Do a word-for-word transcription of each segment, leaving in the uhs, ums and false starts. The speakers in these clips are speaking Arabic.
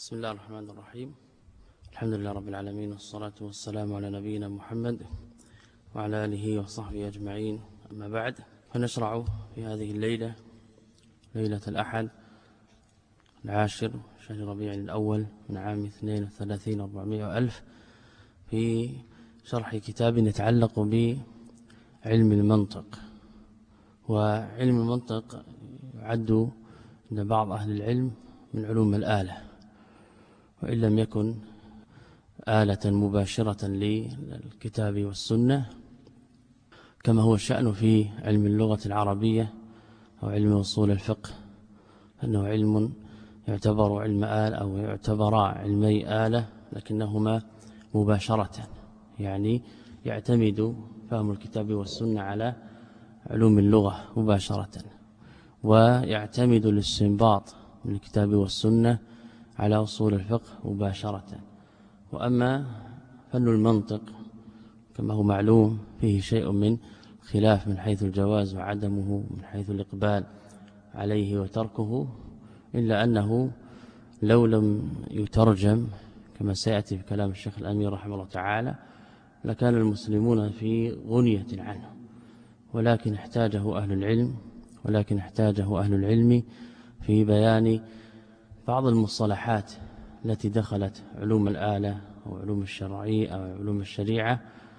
بسم الله الرحمن الرحيم. الحمد لله رب العالمين، والصلاة والسلام على نبينا محمد وعلى آله وصحبه أجمعين. أما بعد، فنشرع في هذه الليلة، ليلة الأحد العاشر شهر ربيع الأول من عام اثنين وثلاثين وأربعمائة وألف، في شرح كتاب يتعلق بعلم المنطق. وعلم المنطق يعد عند بعض أهل العلم من علوم الآلة، وإن لم يكن آلة مباشرة للكتاب والسنة، كما هو الشأن في علم اللغة العربية أو علم أصول الفقه، أنه علم يعتبر علم آلة أو يعتبر علمي آلة، لكنهما مباشرة، يعني يعتمد فهم الكتاب والسنة على علوم اللغة مباشرة، ويعتمد الاستنباط من الكتاب والسنة على أصول الفقه مباشرة. وأما فن المنطق كما هو معلوم فيه شيء من خلاف من حيث الجواز وعدمه، من حيث الإقبال عليه وتركه، إلا أنه لو لم يترجم كما سيأتي في كلام الشيخ الأمير رحمه الله تعالى لكان المسلمون في غنية عنه، ولكن احتاجه أهل العلم ولكن احتاجه أهل العلم في بيان بعض المصطلحات التي دخلت علوم الآلة أو علوم الشرعية أو علوم الشريعة،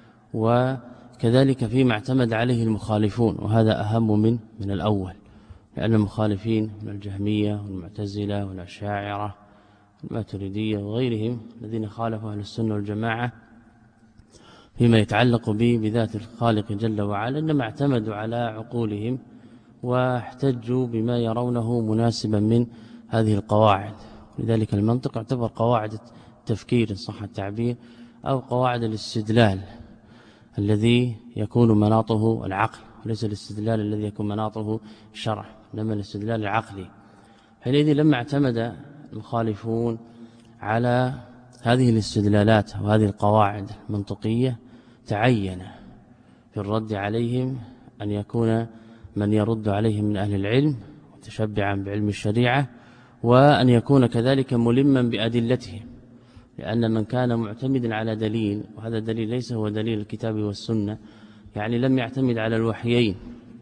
وكذلك فيما اعتمد عليه المخالفون، وهذا أهم من من الأول، لأن المخالفين من الجهمية والمعتزلة والأشاعرة والماتريدية وغيرهم الذين خالفوا أهل السنة والجماعة فيما يتعلق به بذات الخالق جل وعلا، إنما اعتمدوا على عقولهم واحتجوا بما يرونه مناسبا من هذه القواعد. لذلك المنطق يعتبر قواعد التفكير إن صح التعبير، أو قواعد الاستدلال الذي يكون مناطه العقل، وليس الاستدلال الذي يكون مناطه الشرع، إنما الاستدلال العقلي. حينئذ لما اعتمد المخالفون على هذه الاستدلالات وهذه القواعد المنطقية، تعين في الرد عليهم أن يكون من يرد عليهم من أهل العلم متشبعا بعلم الشريعة، وأن يكون كذلك ملما بأدلتهم، لأن من كان معتمدا على دليل، وهذا الدليل ليس هو دليل الكتاب والسنة، يعني لم يعتمد على الوحيين،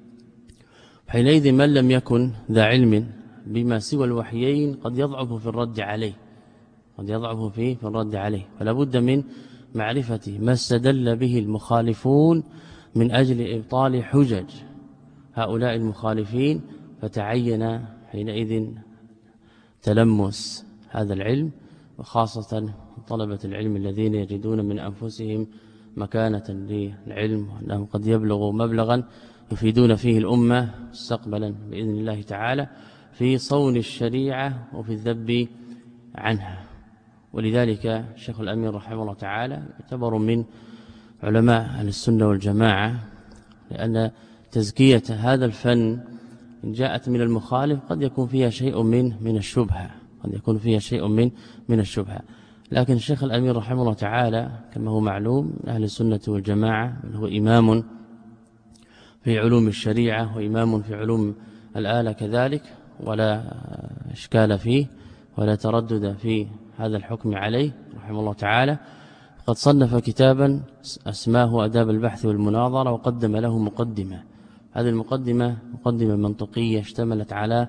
حينئذ من لم يكن ذا علم بما سوى الوحيين قد يضعف في الرد عليه قد يضعف فيه في الرد عليه فلا بد من معرفة ما استدل به المخالفون من أجل إبطال حجج هؤلاء المخالفين، فتعين حينئذ تلمس هذا العلم، وخاصة طلبة العلم الذين يجدون من أنفسهم مكانة للعلم، وأنهم قد يبلغوا مبلغا يفيدون فيه الأمة مستقبلا بإذن الله تعالى في صون الشريعة وفي الذب عنها. ولذلك الشيخ الأمير رحمه الله تعالى يعتبر من علماء أهل السنة والجماعة، لأن تزكية هذا الفن إن جاءت من المخالف قد يكون فيها شيء من من الشبهة قد يكون فيها شيء من من الشبهة لكن الشيخ الأمير رحمه الله تعالى كما هو معلوم من أهل السنة والجماعة، بل هو إمام في علوم الشريعة وإمام في علوم الآلة كذلك، ولا إشكال فيه ولا تردد في هذا الحكم عليه رحمه الله تعالى. قد صنف كتابا أسماه أداب البحث والمناظرة، وقدم له مقدمة. هذه المقدمة مقدمة منطقية اشتملت على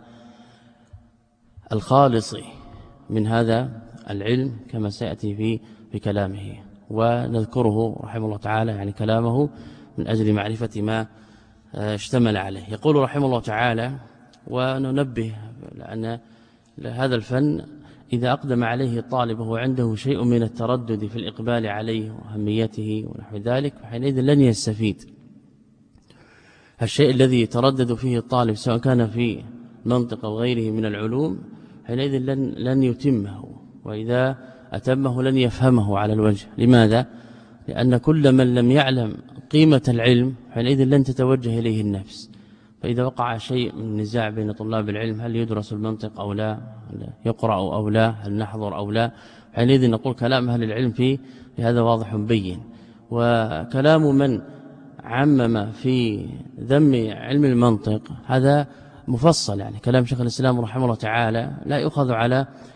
الخالص من هذا العلم كما سيأتي في في كلامه، ونذكره رحمه الله تعالى يعني كلامه من أجل معرفة ما اشتمل عليه. يقول رحمه الله تعالى: وننبه لأن هذا الفن إذا أقدم عليه الطالب وهو عنده شيء من التردد في الإقبال عليه وأهميته ونحو ذلك، فحينئذ لن يستفيد. الشيء الذي يتردد فيه الطالب سواء كان في منطق أو غيره من العلوم، حينئذ لن, لن يتمه، وإذا أتمه لن يفهمه على الوجه. لماذا؟ لأن كل من لم يعلم قيمة العلم حينئذ لن تتوجه إليه النفس. فإذا وقع شيء من نزاع بين طلاب العلم، هل يدرس المنطق أو لا، هل يقرأ أو لا، هل نحضر أو لا، حينئذ نقول كلام أهل العلم فيه هذا واضح بين. وكلام من عمم في ذم علم المنطق هذا مفصل، يعني كلام شيخ الإسلام رحمه الله تعالى لا يؤخذ على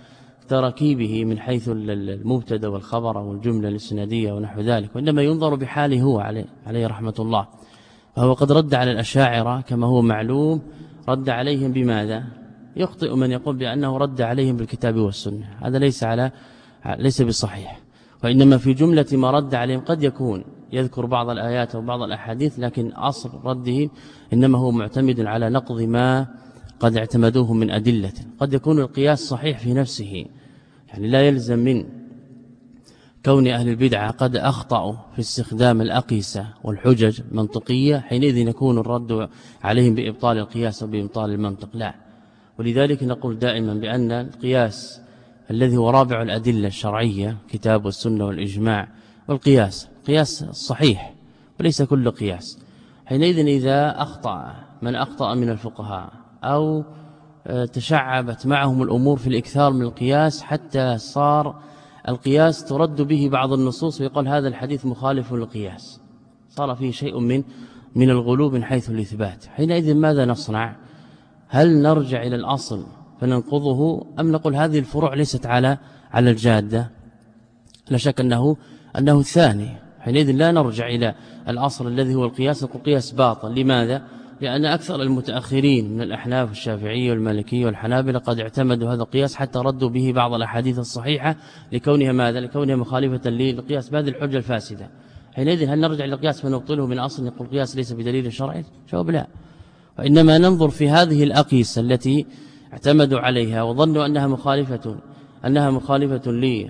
تركيبه من حيث المبتدا والخبر والجملة الإسنادية ونحو ذلك، وإنما ينظر بحاله هو عليه, عليه رحمة الله. فهو قد رد على الأشاعرة كما هو معلوم، رد عليهم بماذا؟ يخطئ من يقول بأنه رد عليهم بالكتاب والسنة، هذا ليس على ليس بصحيح، وإنما في جملة ما رد عليهم قد يكون يذكر بعض الآيات وبعض الأحاديث، لكن أصل رده إنما هو معتمد على نقض ما قد اعتمدوه من أدلة. قد يكون القياس صحيح في نفسه، يعني لا يلزم من كون أهل البدعة قد أخطأوا في استخدام الأقيسة والحجج المنطقية حينئذ يكون الرد عليهم بإبطال القياس وبإبطال المنطق، لا. ولذلك نقول دائما بأن القياس الذي هو رابع الأدلة الشرعية كتاب والسنة والإجماع والقياس قياس صحيح وليس كل قياس. حينئذ إذا أخطأ من أخطأ من الفقهاء أو تشعبت معهم الأمور في الإكثار من القياس حتى صار القياس ترد به بعض النصوص ويقول هذا الحديث مخالف للقياس، صار فيه شيء من من الغلو من حيث الإثبات، حينئذ ماذا نصنع؟ هل نرجع إلى الأصل فننقضه أم نقول هذه الفروع ليست على على الجادة؟ لا شك أنه أنه الثاني، حينئذ لا نرجع إلى الأصل الذي هو القياس، نقول قياس باطل. لماذا؟ لأن أكثر المتأخرين من الأحناف والشافعية والمالكية والحنابلة قد اعتمدوا هذا القياس حتى ردوا به بعض الأحاديث الصحيحة لكونها ماذا؟ لكونها مخالفة للقياس بهذه الحجة الفاسدة. حينئذ هل نرجع للقياس فنبطله من أصل نقول القياس ليس بدليل شرعي؟ جواب لا. وإنما ننظر في هذه الأقيسة التي اعتمدوا عليها وظنوا أنها مخالفة أنها مخالفة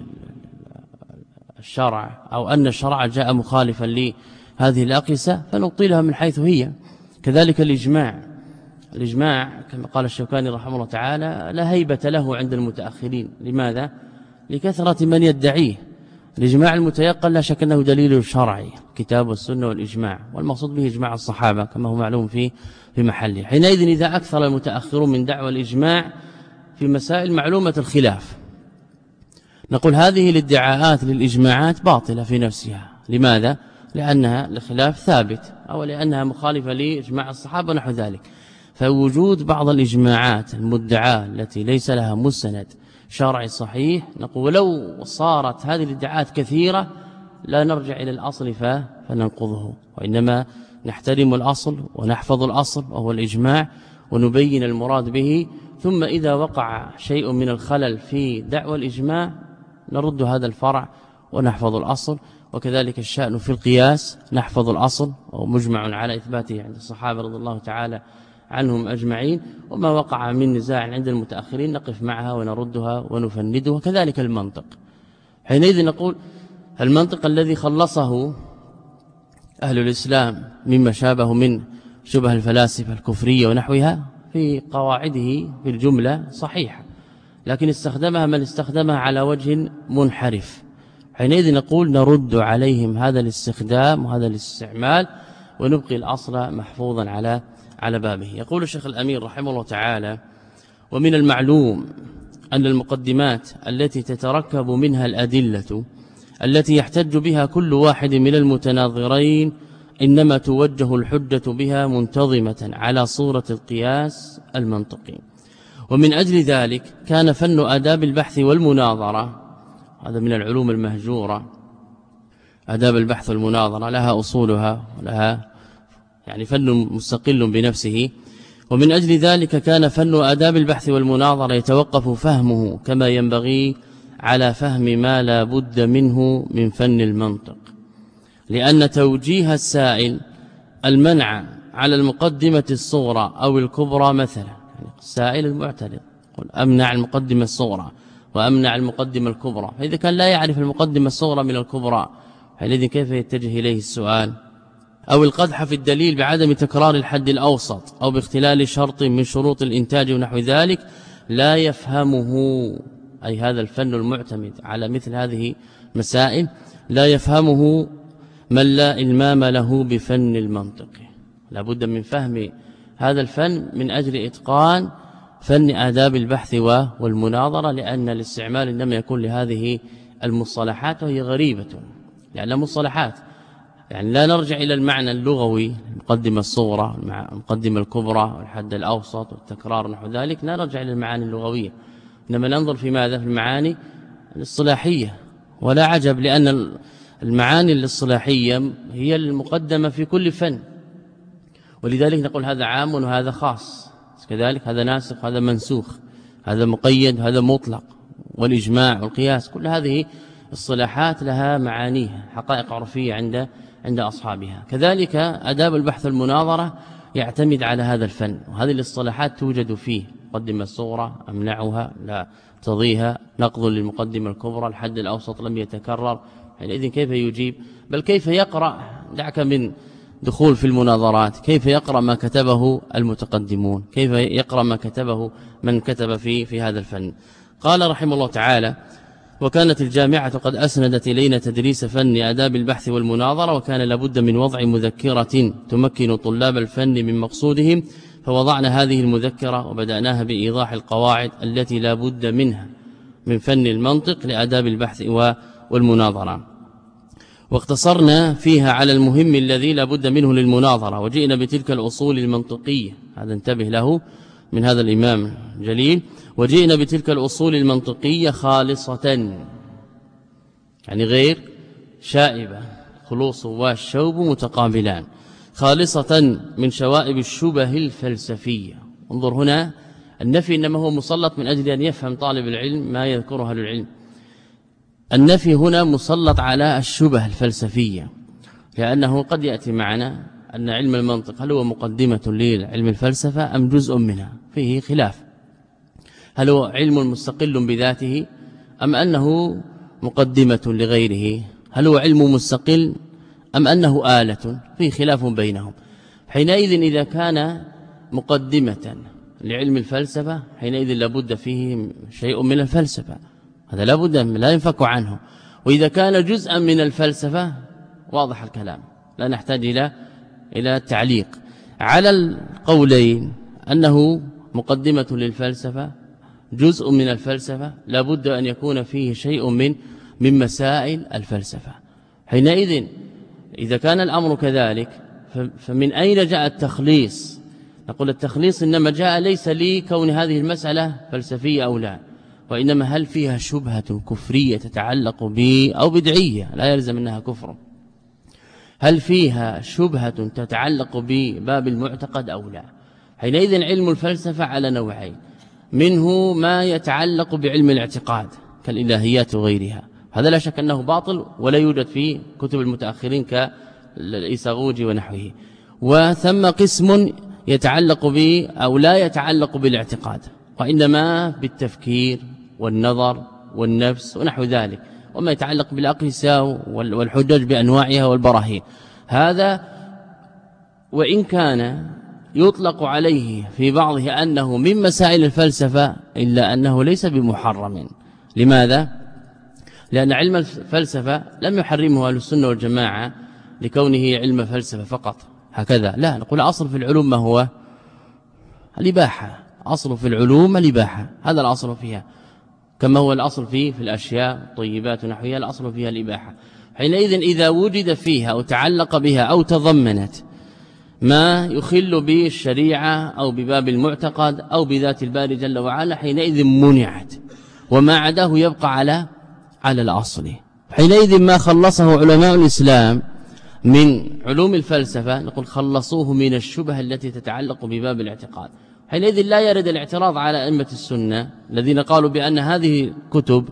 للشرع أو أن الشرع جاء مخالفا لهذه الأقيسة فنبطلها من حيث هي. كذلك الإجماع، الإجماع كما قال الشوكاني رحمه الله تعالى لا هيبة له عند المتأخرين. لماذا؟ لكثرة من يدعيه. الإجماع المتيقن لا شك أنه دليل شرعي كتاب والسنة والإجماع، والمقصود به إجماع الصحابة كما هو معلوم في في محله. حينئذ إذا أكثر المتأخرون من دعوى الإجماع في مسائل معلومة الخلاف نقول هذه الادعاءات للإجماعات باطلة في نفسها. لماذا؟ لأنها الخلاف ثابت أو لأنها مخالفة لإجماع الصحابة ونحو ذلك. فوجود بعض الإجماعات المدعاة التي ليس لها مستند شرعي صحيح نقول لو صارت هذه الادعاءات كثيرة لا نرجع إلى الأصل فننقضه، وإنما نحترم الأصل ونحفظ الأصل وهو الإجماع ونبين المراد به، ثم إذا وقع شيء من الخلل في دعوى الإجماع نرد هذا الفرع ونحفظ الأصل. وكذلك الشأن في القياس نحفظ الأصل ومجمع على إثباته عند الصحابة رضي الله تعالى عنهم أجمعين، وما وقع من نزاع عند المتأخرين نقف معها ونردها ونفندها. كذلك المنطق، حينئذ نقول المنطق الذي خلصه أهل الإسلام مما شابه من شبه الفلاسفة الكفرية ونحوها في قواعده في الجملة صحيحة، لكن استخدمها من استخدمها على وجه منحرف. حينئذ نقول نرد عليهم هذا الاستخدام وهذا الاستعمال ونبقي الأصل محفوظا على على بابه. يقول الشيخ الأمير رحمه الله تعالى: ومن المعلوم أن المقدمات التي تتركب منها الأدلة التي يحتج بها كل واحد من المتناظرين إنما توجه الحجة بها منتظمة على صورة القياس المنطقي. ومن أجل ذلك كان فن آداب البحث والمناظرة، هذا من العلوم المهجورة، آداب البحث والمناظرة لها أصولها ولها يعني فن مستقل بنفسه. ومن أجل ذلك كان فن آداب البحث والمناظرة يتوقف فهمه كما ينبغي على فهم ما لا بد منه من فن المنطق، لأن توجيه السائل المنع على المقدمة الصغرى أو الكبرى مثلا، يعني السائل المعترض قل أمنع المقدمة الصغرى وأمنع المقدمة الكبرى، فإذا كان لا يعرف المقدمة الصغرى من الكبرى حينئذ كيف يتجه إليه السؤال؟ أو القدح في الدليل بعدم تكرار الحد الأوسط أو باختلال شرط من شروط الإنتاج ونحو ذلك لا يفهمه، أي هذا الفن المعتمد على مثل هذه مسائل لا يفهمه من لا إلمام له بفن المنطق. لا بد من فهم هذا الفن من أجل إتقان فن آداب البحث والمناظرة، لأن الاستعمال إنما يكون لهذه المصطلحات وهي غريبة لأنها مصطلحات، يعني لا نرجع إلى المعنى اللغوي المقدمة الصغرى المقدمة الكبرى والحد الأوسط والتكرار نحو ذلك، لا نرجع إلى المعاني اللغوية، إنما ننظر في ماذا؟ في المعاني الاصطلاحية. ولا عجب، لأن المعاني الاصطلاحية هي المقدمة في كل فن، ولذلك نقول هذا عام وهذا خاص، كذلك هذا ناسخ وهذا منسوخ، هذا مقيد وهذا مطلق، والإجماع والقياس، كل هذه الصلاحات لها معانيها، حقائق عرفية عند عند أصحابها. كذلك آداب البحث والمناظرة يعتمد على هذا الفن، وهذه الاصطلاحات توجد فيه: مقدمة الصغرى، أمنعها، لا تضيها، نقض للمقدمة الكبرى، الحد الأوسط لم يتكرر. حينئذ كيف يجيب؟ بل كيف يقرأ؟ دعك من دخول في المناظرات، كيف يقرأ ما كتبه المتقدمون، كيف يقرأ ما كتبه من كتب في في هذا الفن. قال رحمه الله تعالى: وكانت الجامعة قد أسندت إلينا تدريس فن آداب البحث والمناظرة، وكان لابد من وضع مذكرة تمكن طلاب الفن من مقصودهم، فوضعنا هذه المذكرة وبدأناها بإيضاح القواعد التي لا بد منها من فن المنطق لآداب البحث والمناظرة، واقتصرنا فيها على المهم الذي لا بد منه للمناظرة، وجئنا بتلك الأصول المنطقية. هذا انتبه له من هذا الإمام الجليل: وجئنا بتلك الأصول المنطقية خالصة، يعني غير شائبة، خلوص والشوب متقابلان، خالصة من شوائب الشبه الفلسفية. انظر هنا، النفي إنما هو مسلط من أجل أن يفهم طالب العلم ما يذكره أهل العلم. النفي هنا مسلط على الشبه الفلسفية، لأنه قد يأتي معنا أن علم المنطق هل هو مقدمة لعلم الفلسفة أم جزء منها؟ فيه خلاف. هل هو علم مستقل بذاته أم أنه مقدمة لغيره؟ هل هو علم مستقل أم أنه آلة؟ فيه خلاف بينهم. حينئذ إذا كان مقدمة لعلم الفلسفة حينئذ لابد فيه شيء من الفلسفة، هذا لابد لا ينفك عنه. وإذا كان جزءا من الفلسفة واضح الكلام، لا نحتاج إلى إلى تعليق على القولين، أنه مقدمة للفلسفة جزء من الفلسفة، لابد أن يكون فيه شيء من من مسائل الفلسفة. حينئذ إذا كان الأمر كذلك فمن أين جاء التخليص؟ نقول التخليص إنما جاء ليس لكون هذه المسألة فلسفية أو لا، وإنما هل فيها شبهة كفرية تتعلق ب أو بدعية لا يلزم أنها كفر، هل فيها شبهة تتعلق بباب المعتقد أو لا. حينئذ علم الفلسفة على نوعين: منه ما يتعلق بعلم الاعتقاد كالإلهيات وغيرها، هذا لا شك أنه باطل ولا يوجد في كتب المتأخرين كالإيساغوجي ونحوه، وثم قسم يتعلق ب أو لا يتعلق بالاعتقاد، وإنما بالتفكير والنظر والنفس ونحو ذلك، وما يتعلق بالأقيسة والحجج بأنواعها والبراهين. هذا وإن كان يطلق عليه في بعضه أنه من مسائل الفلسفة إلا أنه ليس بمحرم. لماذا؟ لأن علم الفلسفة لم يحرمه أهل السنة والجماعة لكونه علم فلسفة فقط هكذا، لا، نقول أصل في العلوم ما هو؟ الإباحة. أصل في العلوم الإباحة، هذا الأصل فيها، كما هو الأصل فيه في الأشياء طيبات ونحوها الأصل فيها الإباحة. حينئذ إذا وجد فيها أو تعلق بها أو تضمنت ما يخل بالشريعة أو بباب المعتقد أو بذات الباري جل وعلا حينئذ منعت، وما عداه يبقى على على الأصل. حينئذ ما خلصه علماء الإسلام من علوم الفلسفة نقول خلصوه من الشبه التي تتعلق بباب الاعتقاد. حينئذ لا يرد الاعتراض على أئمة السنة الذين قالوا بأن هذه كتب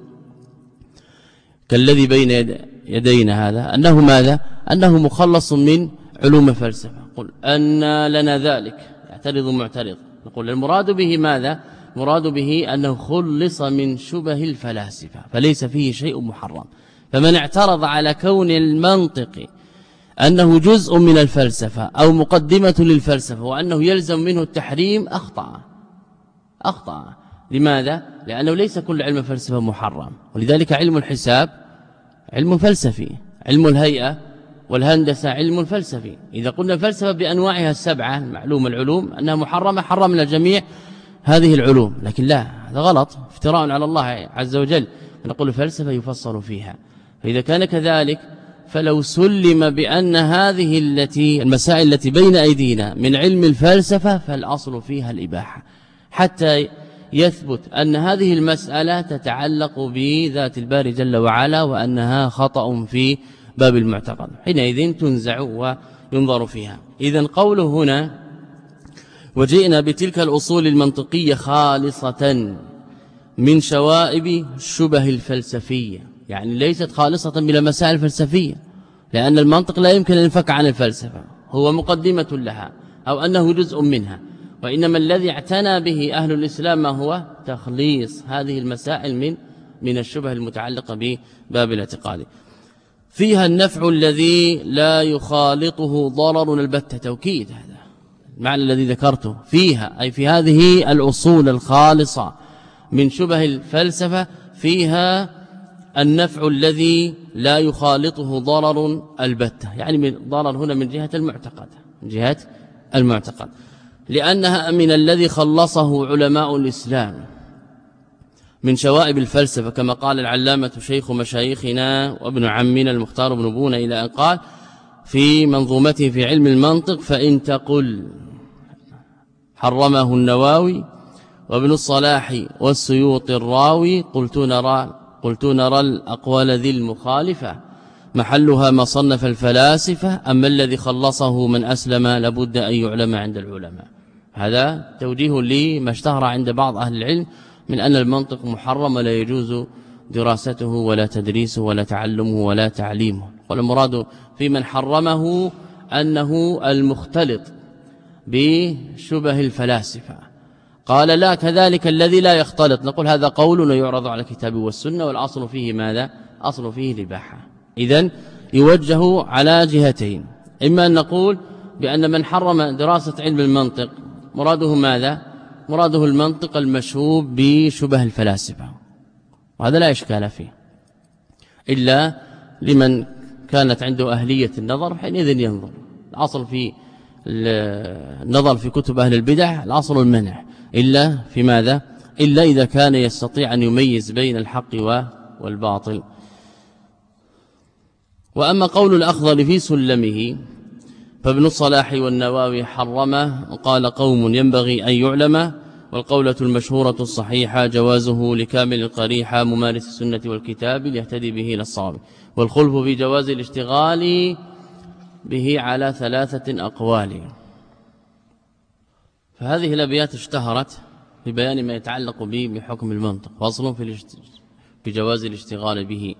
كالذي بين يدينا هذا أنه ماذا؟ أنه مخلص من علوم الفلسفة. قل أن لنا ذلك، يعترض معترض. نقول المراد به ماذا؟ مراد به أنه خلص من شبه الفلاسفة فليس فيه شيء محرم. فمن اعترض على كون المنطق أنه جزء من الفلسفة أو مقدمة للفلسفة وأنه يلزم منه التحريم أخطأ أخطأ لماذا؟ لأنه ليس كل علم الفلسفة محرم، ولذلك علم الحساب علم فلسفي، علم الهيئة والهندسة علم فلسفي. إذا قلنا الفلسفة بأنواعها السبعة معلوم العلوم أنها محرمة حرمنا جميع هذه العلوم، لكن لا، هذا غلط، افتراء على الله عز وجل. نقول الفلسفة يفصل فيها. فإذا كان كذلك فلو سلم بأن هذه التي المسائل التي بين أيدينا من علم الفلسفة فالأصل فيها الإباحة، حتى يثبت أن هذه المسألة تتعلق بذات الباري جل وعلا وأنها خطأ في باب المعتقد، حينئذ تنزع وينظر فيها. إذن قوله هنا وجئنا بتلك الأصول المنطقية خالصة من شوائب الشبه الفلسفية، يعني ليست خالصة من المسائل الفلسفية، لأن المنطق لا يمكن أن ينفك عن الفلسفة، هو مقدمة لها أو أنه جزء منها، وإنما الذي اعتنى به أهل الإسلام ما هو تخليص هذه المسائل من من الشبه المتعلقة بباب الاعتقاد. فيها النفع الذي لا يخالطه ضرر البتة، توكيد هذا المعنى الذي ذكرته، فيها أي في هذه الأصول الخالصة من شبه الفلسفة فيها النفع الذي لا يخالطه ضرر البتة، يعني من ضرر هنا من جهة المعتقد، من جهة المعتقد، لأنها من الذي خلصه علماء الإسلام من شوائب الفلسفة، كما قال العلامة شيخ مشايخنا وابن عمنا المختار بن بونة إلى أن قال في منظومته في علم المنطق: فإن تقل حرمه النواوي وابن الصلاح والسيوط الراوي قلت نرى قلت نرى الأقوال ذي المخالفة محلها ما صنف الفلاسفة، أما الذي خلصه من أسلم لابد أن يعلم عند العلماء. هذا توجيه لما اشتهر عند بعض أهل العلم من أن المنطق محرم لا يجوز دراسته ولا تدريسه ولا تعلمه ولا تعليمه، والمراد في من حرمه أنه المختلط بشبه الفلاسفة. قال لا، كذلك الذي لا يختلط، نقول هذا قول يعرض على الكتاب والسنة، والأصل فيه ماذا؟ أصل فيه الإباحة. إذن يوجه على جهتين، إما أن نقول بأن من حرم دراسة علم المنطق مراده ماذا؟ مراده المنطق المشوب بشبه الفلاسفة، وهذا لا إشكال فيه إلا لمن كانت عنده أهلية النظر، حينئذ ينظر. الأصل في النظر في كتب أهل البدع الأصل المنع، إلا في ماذا؟ إلا إذا كان يستطيع أن يميز بين الحق والباطل. وأما قول الأخضر في سلمه فابن الصلاح والنواوي حرمه، وقال قوم ينبغي أن يعلم، والقولة المشهورة الصحيحة جوازه لكامل القريحة ممارس السنة والكتاب ليهتدي به إلى الصواب، والخلف في جواز الاشتغال به على ثلاثة أقوال. فهذه الأبيات اشتهرت ببيان ما يتعلق به بحكم المنطق، فصل في بجواز الاشتغال به،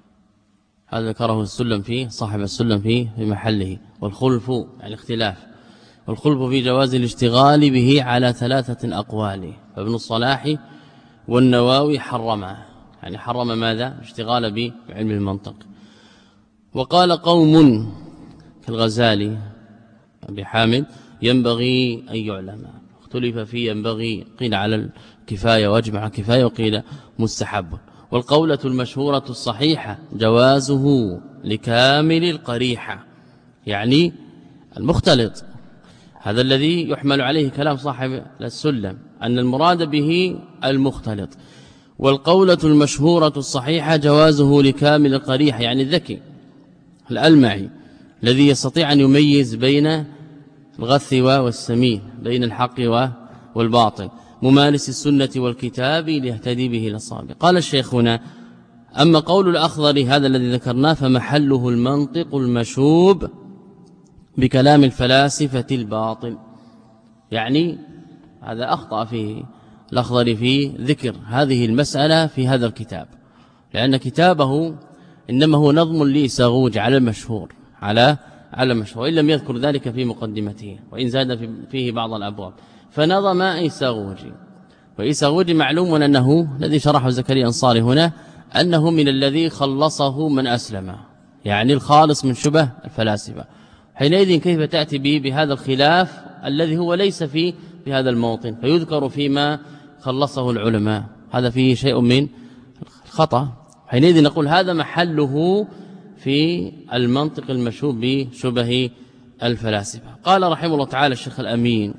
هذا ذكره السلم فيه صاحب السلم فيه في محله. والخلف يعني اختلاف، والخلف في جواز الاشتغال به على ثلاثة أقوال، فابن الصلاح والنواوي حرمه، يعني حرم ماذا؟ الاشتغال بعلم المنطق. وقال قوم كالغزالي أبي حامد ينبغي أن يعلم، اختلف فيه ينبغي، قيل على الكفاية واجمع كفاية، وقيل مستحب. والقولة المشهورة الصحيحة جوازه لكامل القريحة، يعني المختلط، هذا الذي يحمل عليه كلام صاحب السلم أن المراد به المختلط. والقولة المشهورة الصحيحة جوازه لكامل القريحة، يعني الذكي الألمعي الذي يستطيع أن يميز بين الغث والسمين، بين الحق والباطل، ممارس السنة والكتاب ليهتدي به إلى الصواب. قال الشيخ هنا: أما قول الأخضر هذا الذي ذكرناه فمحله المنطق المشوب بكلام الفلاسفة الباطل، يعني هذا أخطأ فيه الأخضر في ذكر هذه المسألة في هذا الكتاب، لأن كتابه إنما هو نظم لإساغوج على المشهور على على المشهور، إن لم يذكر ذلك في مقدمته، وإن زاد فيه بعض الأبواب. فنظم إساغوجي، وإساغوجي معلوم أنه الذي شرحه زكريا أنصاري هنا أنه من الذي خلصه من أسلم، يعني الخالص من شبه الفلاسفة. حينئذ كيف تأتي به بهذا الخلاف الذي هو ليس في بهذا الموطن، فيذكر فيما خلصه العلماء؟ هذا فيه شيء من الخطأ. حينئذ نقول هذا محله في المنطق المشوب بشبه الفلاسفة. قال رحمه الله تعالى الشيخ الأمين: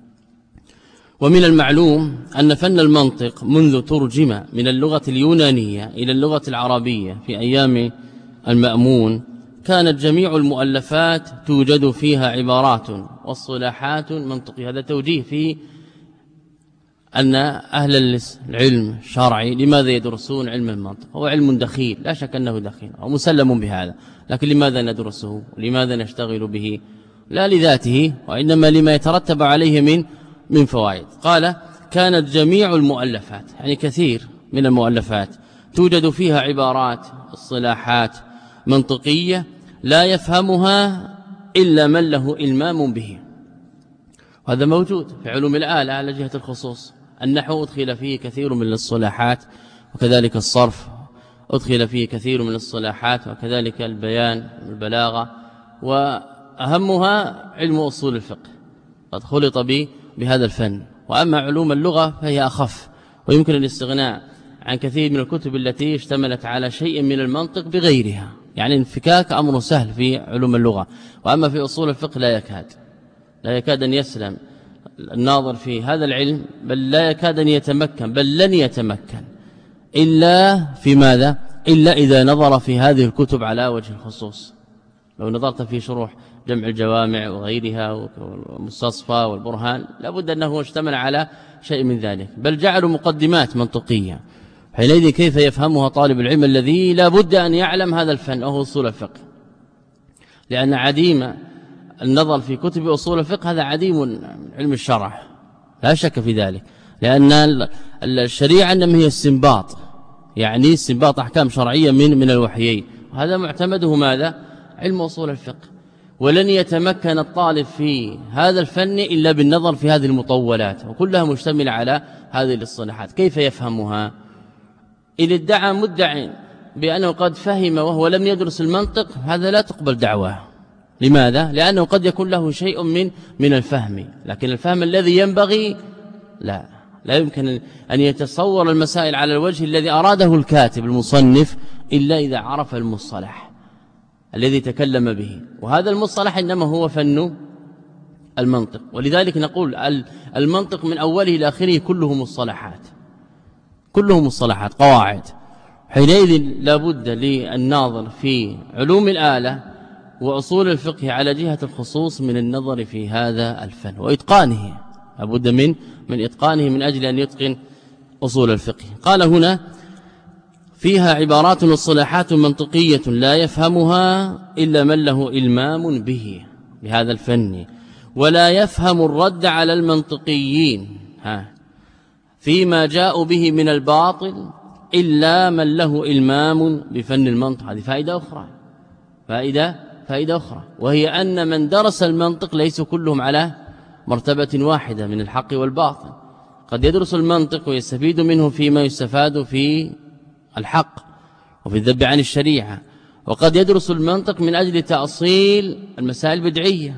ومن المعلوم أن فن المنطق منذ ترجم من اللغة اليونانية إلى اللغة العربية في أيام المأمون كانت جميع المؤلفات توجد فيها عبارات واصطلاحات منطقية. هذا توجيه في أن أهل العلم الشرعي لماذا يدرسون علم المنطق؟ هو علم دخيل، لا شك أنه دخيل أو مسلم بهذا، لكن لماذا ندرسه؟ لماذا نشتغل به؟ لا لذاته، وإنما لما يترتب عليه من من فوائد. قال كانت جميع المؤلفات، يعني كثير من المؤلفات توجد فيها عبارات اصطلاحات منطقية لا يفهمها إلا من له إلمام به، وهذا موجود في علوم الآلة على جهة الخصوص. النحو أدخل فيه كثير من الاصطلاحات، وكذلك الصرف أدخل فيه كثير من الاصطلاحات، وكذلك البيان والبلاغة، وأهمها علم أصول الفقه قد خلط به بهذا الفن. وأما علوم اللغة فهي أخف، ويمكن الاستغناء عن كثير من الكتب التي اشتملت على شيء من المنطق بغيرها، يعني انفكاك أمر سهل في علوم اللغة. وأما في أصول الفقه لا يكاد لا يكاد أن يسلم الناظر في هذا العلم، بل لا يكاد أن يتمكن، بل لن يتمكن إلا في ماذا؟ إلا إذا نظر في هذه الكتب على وجه الخصوص. لو نظرت في شروح جمع الجوامع وغيرها والمستصفى والبرهان لابد أنه اشتمل على شيء من ذلك، بل جعلوا مقدمات منطقية. حينئذ كيف يفهمها طالب العلم الذي لا بد أن يعلم هذا الفن وهو أصول الفقه؟ لأن عديم النظر في كتب أصول الفقه هذا عديم من علم الشرع، لا شك في ذلك، لأن الشريعة إنما هي استنباط، يعني استنباط أحكام شرعية من من الوحيين، وهذا معتمده ماذا؟ علم أصول الفقه. ولن يتمكن الطالب في هذا الفن إلا بالنظر في هذه المطولات، وكلها مشتملة على هذه الاصطلاحات. كيف يفهمها؟ إذا ادعى مدع بأنه قد فهم وهو لم يدرس المنطق، هذا لا تقبل دعواه. لماذا؟ لأنه قد يكون له شيء من من الفهم، لكن الفهم الذي ينبغي لا لا يمكن أن يتصور المسائل على الوجه الذي أراده الكاتب المصنف إلا إذا عرف المصطلح الذي تكلم به، وهذا المصطلح إنما هو فن المنطق. ولذلك نقول المنطق من أوله إلى آخره كله مصطلحات، كله مصطلحات قواعد. حينئذ لابد للناظر في علوم الآلة وأصول الفقه على جهة الخصوص من النظر في هذا الفن وإتقانه، لابد من من إتقانه من أجل أن يتقن أصول الفقه. قال هنا فيها عبارات واصطلاحات منطقية لا يفهمها إلا من له إلمام به بهذا الفن، ولا يفهم الرد على المنطقيين ها فيما جاءوا به من الباطل إلا من له إلمام بفن المنطق. هذه فائدة أخرى، فائدة فائدة أخرى، وهي أن من درس المنطق ليس كلهم على مرتبة واحدة من الحق والباطل. قد يدرس المنطق ويستفيد منه فيما يستفاد في الحق وفي الذب عن الشريعة، وقد يدرس المنطق من أجل تأصيل المسائل البدعية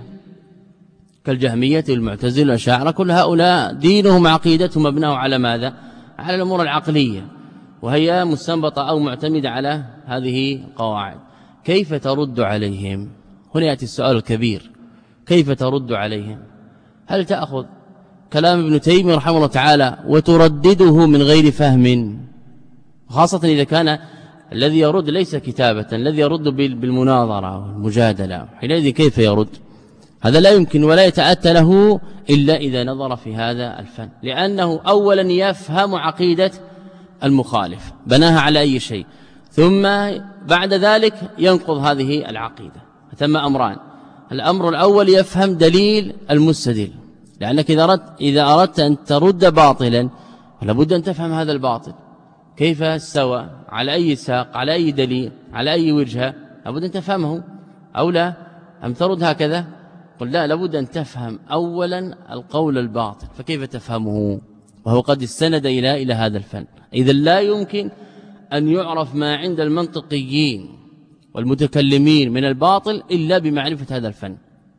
كالجهمية والمعتزلة والأشاعرة. كل هؤلاء دينهم عقيدتهم مبناه على ماذا؟ على الأمور العقلية، وهي مستنبطة أو معتمدة على هذه القواعد. كيف ترد عليهم؟ هنا يأتي السؤال الكبير، كيف ترد عليهم؟ هل تأخذ كلام ابن تيمية رحمه الله تعالى وتردده من غير فهم، خاصة إذا كان الذي يرد ليس كتابة، الذي يرد بالمناظرة والمجادلة، حينئذ كيف يرد؟ هذا لا يمكن ولا يتأتى له إلا إذا نظر في هذا الفن، لأنه أولا يفهم عقيدة المخالف بناها على أي شيء، ثم بعد ذلك ينقض هذه العقيدة. ثم أمران: الأمر الأول يفهم دليل المستدل، لأنك إذا أردت, إذا أردت أن ترد باطلا لابد أن تفهم هذا الباطل كيف استوى، على أي ساق، على أي دليل، على أي وجهة، لابد أن تفهمه أو لا؟ أم ترد هكذا؟ قل لا، لابد أن تفهم أولا القول الباطل، فكيف تفهمه وهو قد استند إلى إلى هذا الفن؟ إذا لا يمكن أن يعرف ما عند المنطقيين والمتكلمين من الباطل إلا بمعرفة هذا الفن،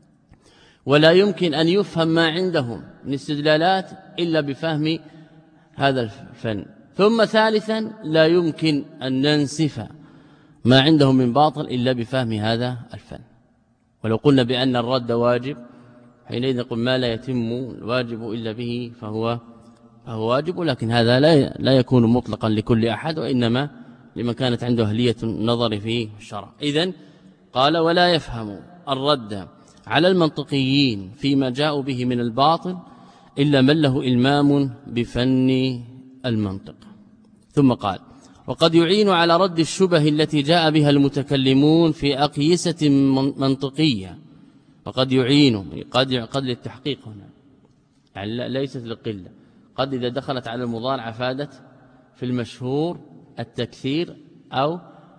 ولا يمكن أن يفهم ما عندهم من استدلالات إلا بفهم هذا الفن. ثم ثالثا لا يمكن أن ننسف ما عندهم من باطل إلا بفهم هذا الفن. ولو قلنا بأن الرد واجب حينئذ نقول ما لا يتم الواجب إلا به فهو فهو واجب، لكن هذا لا لا يكون مطلقا لكل أحد، وإنما لمن كانت عنده أهلية النظر في الشرع. إذن قال ولا يفهم الرد على المنطقيين فيما جاءوا به من الباطل إلا من له إلمام بفن المنطق. ثم قال وقد يعين على رد الشبه التي جاء بها المتكلمون في أقيسة منطقية. وقد يعين قد قد للتحقيق هنا يعني ليست للقلة. قد إذا دخلت على المضارع أفادت في المشهور التكثير أو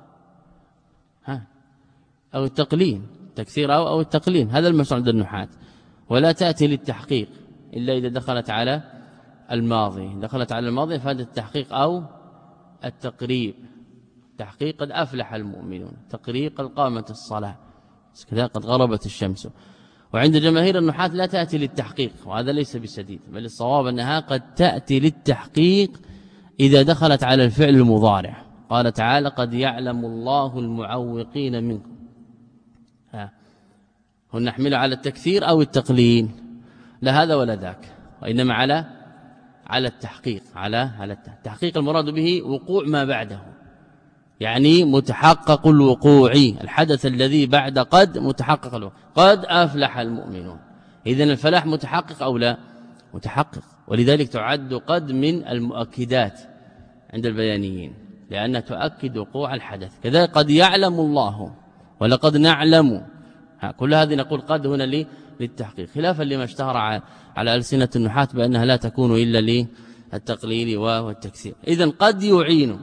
ها أو التقليل تكثير أو أو التقليل. هذا المشهور عند النحاة. ولا تأتي للتحقيق إلا إذا دخلت على الماضي. دخلت على الماضي أفادت التحقيق أو التقريب. تحقيق قد أفلح المؤمنون، تقريب قد قامت الصلاة، كذا قد غربت الشمس. وعند جماهير النحاة لا تأتي للتحقيق، وهذا ليس بسديد، بل الصواب أنها قد تأتي للتحقيق إذا دخلت على الفعل المضارع. قال تعالى قد يعلم الله المعوقين منكم. ها هل نحمل على التكثير أو التقليل؟ لا هذا ولا ذاك، وإنما على على التحقيق. على على التحقيق المراد به وقوع ما بعده، يعني متحقق الوقوع، الحدث الذي بعد قد متحقق له. قد أفلح المؤمنون، إذن الفلاح متحقق أو لا؟ متحقق. ولذلك تعد قد من المؤكدات عند البيانيين، لأنها تؤكد وقوع الحدث. كذلك قد يعلم الله ولقد نعلم، كل هذه نقول قد هنا للتحقيق، خلافا لما اشتهر على ألسنة النحاة بأنها لا تكون إلا للتقليل والتكثير. إذن قد يعين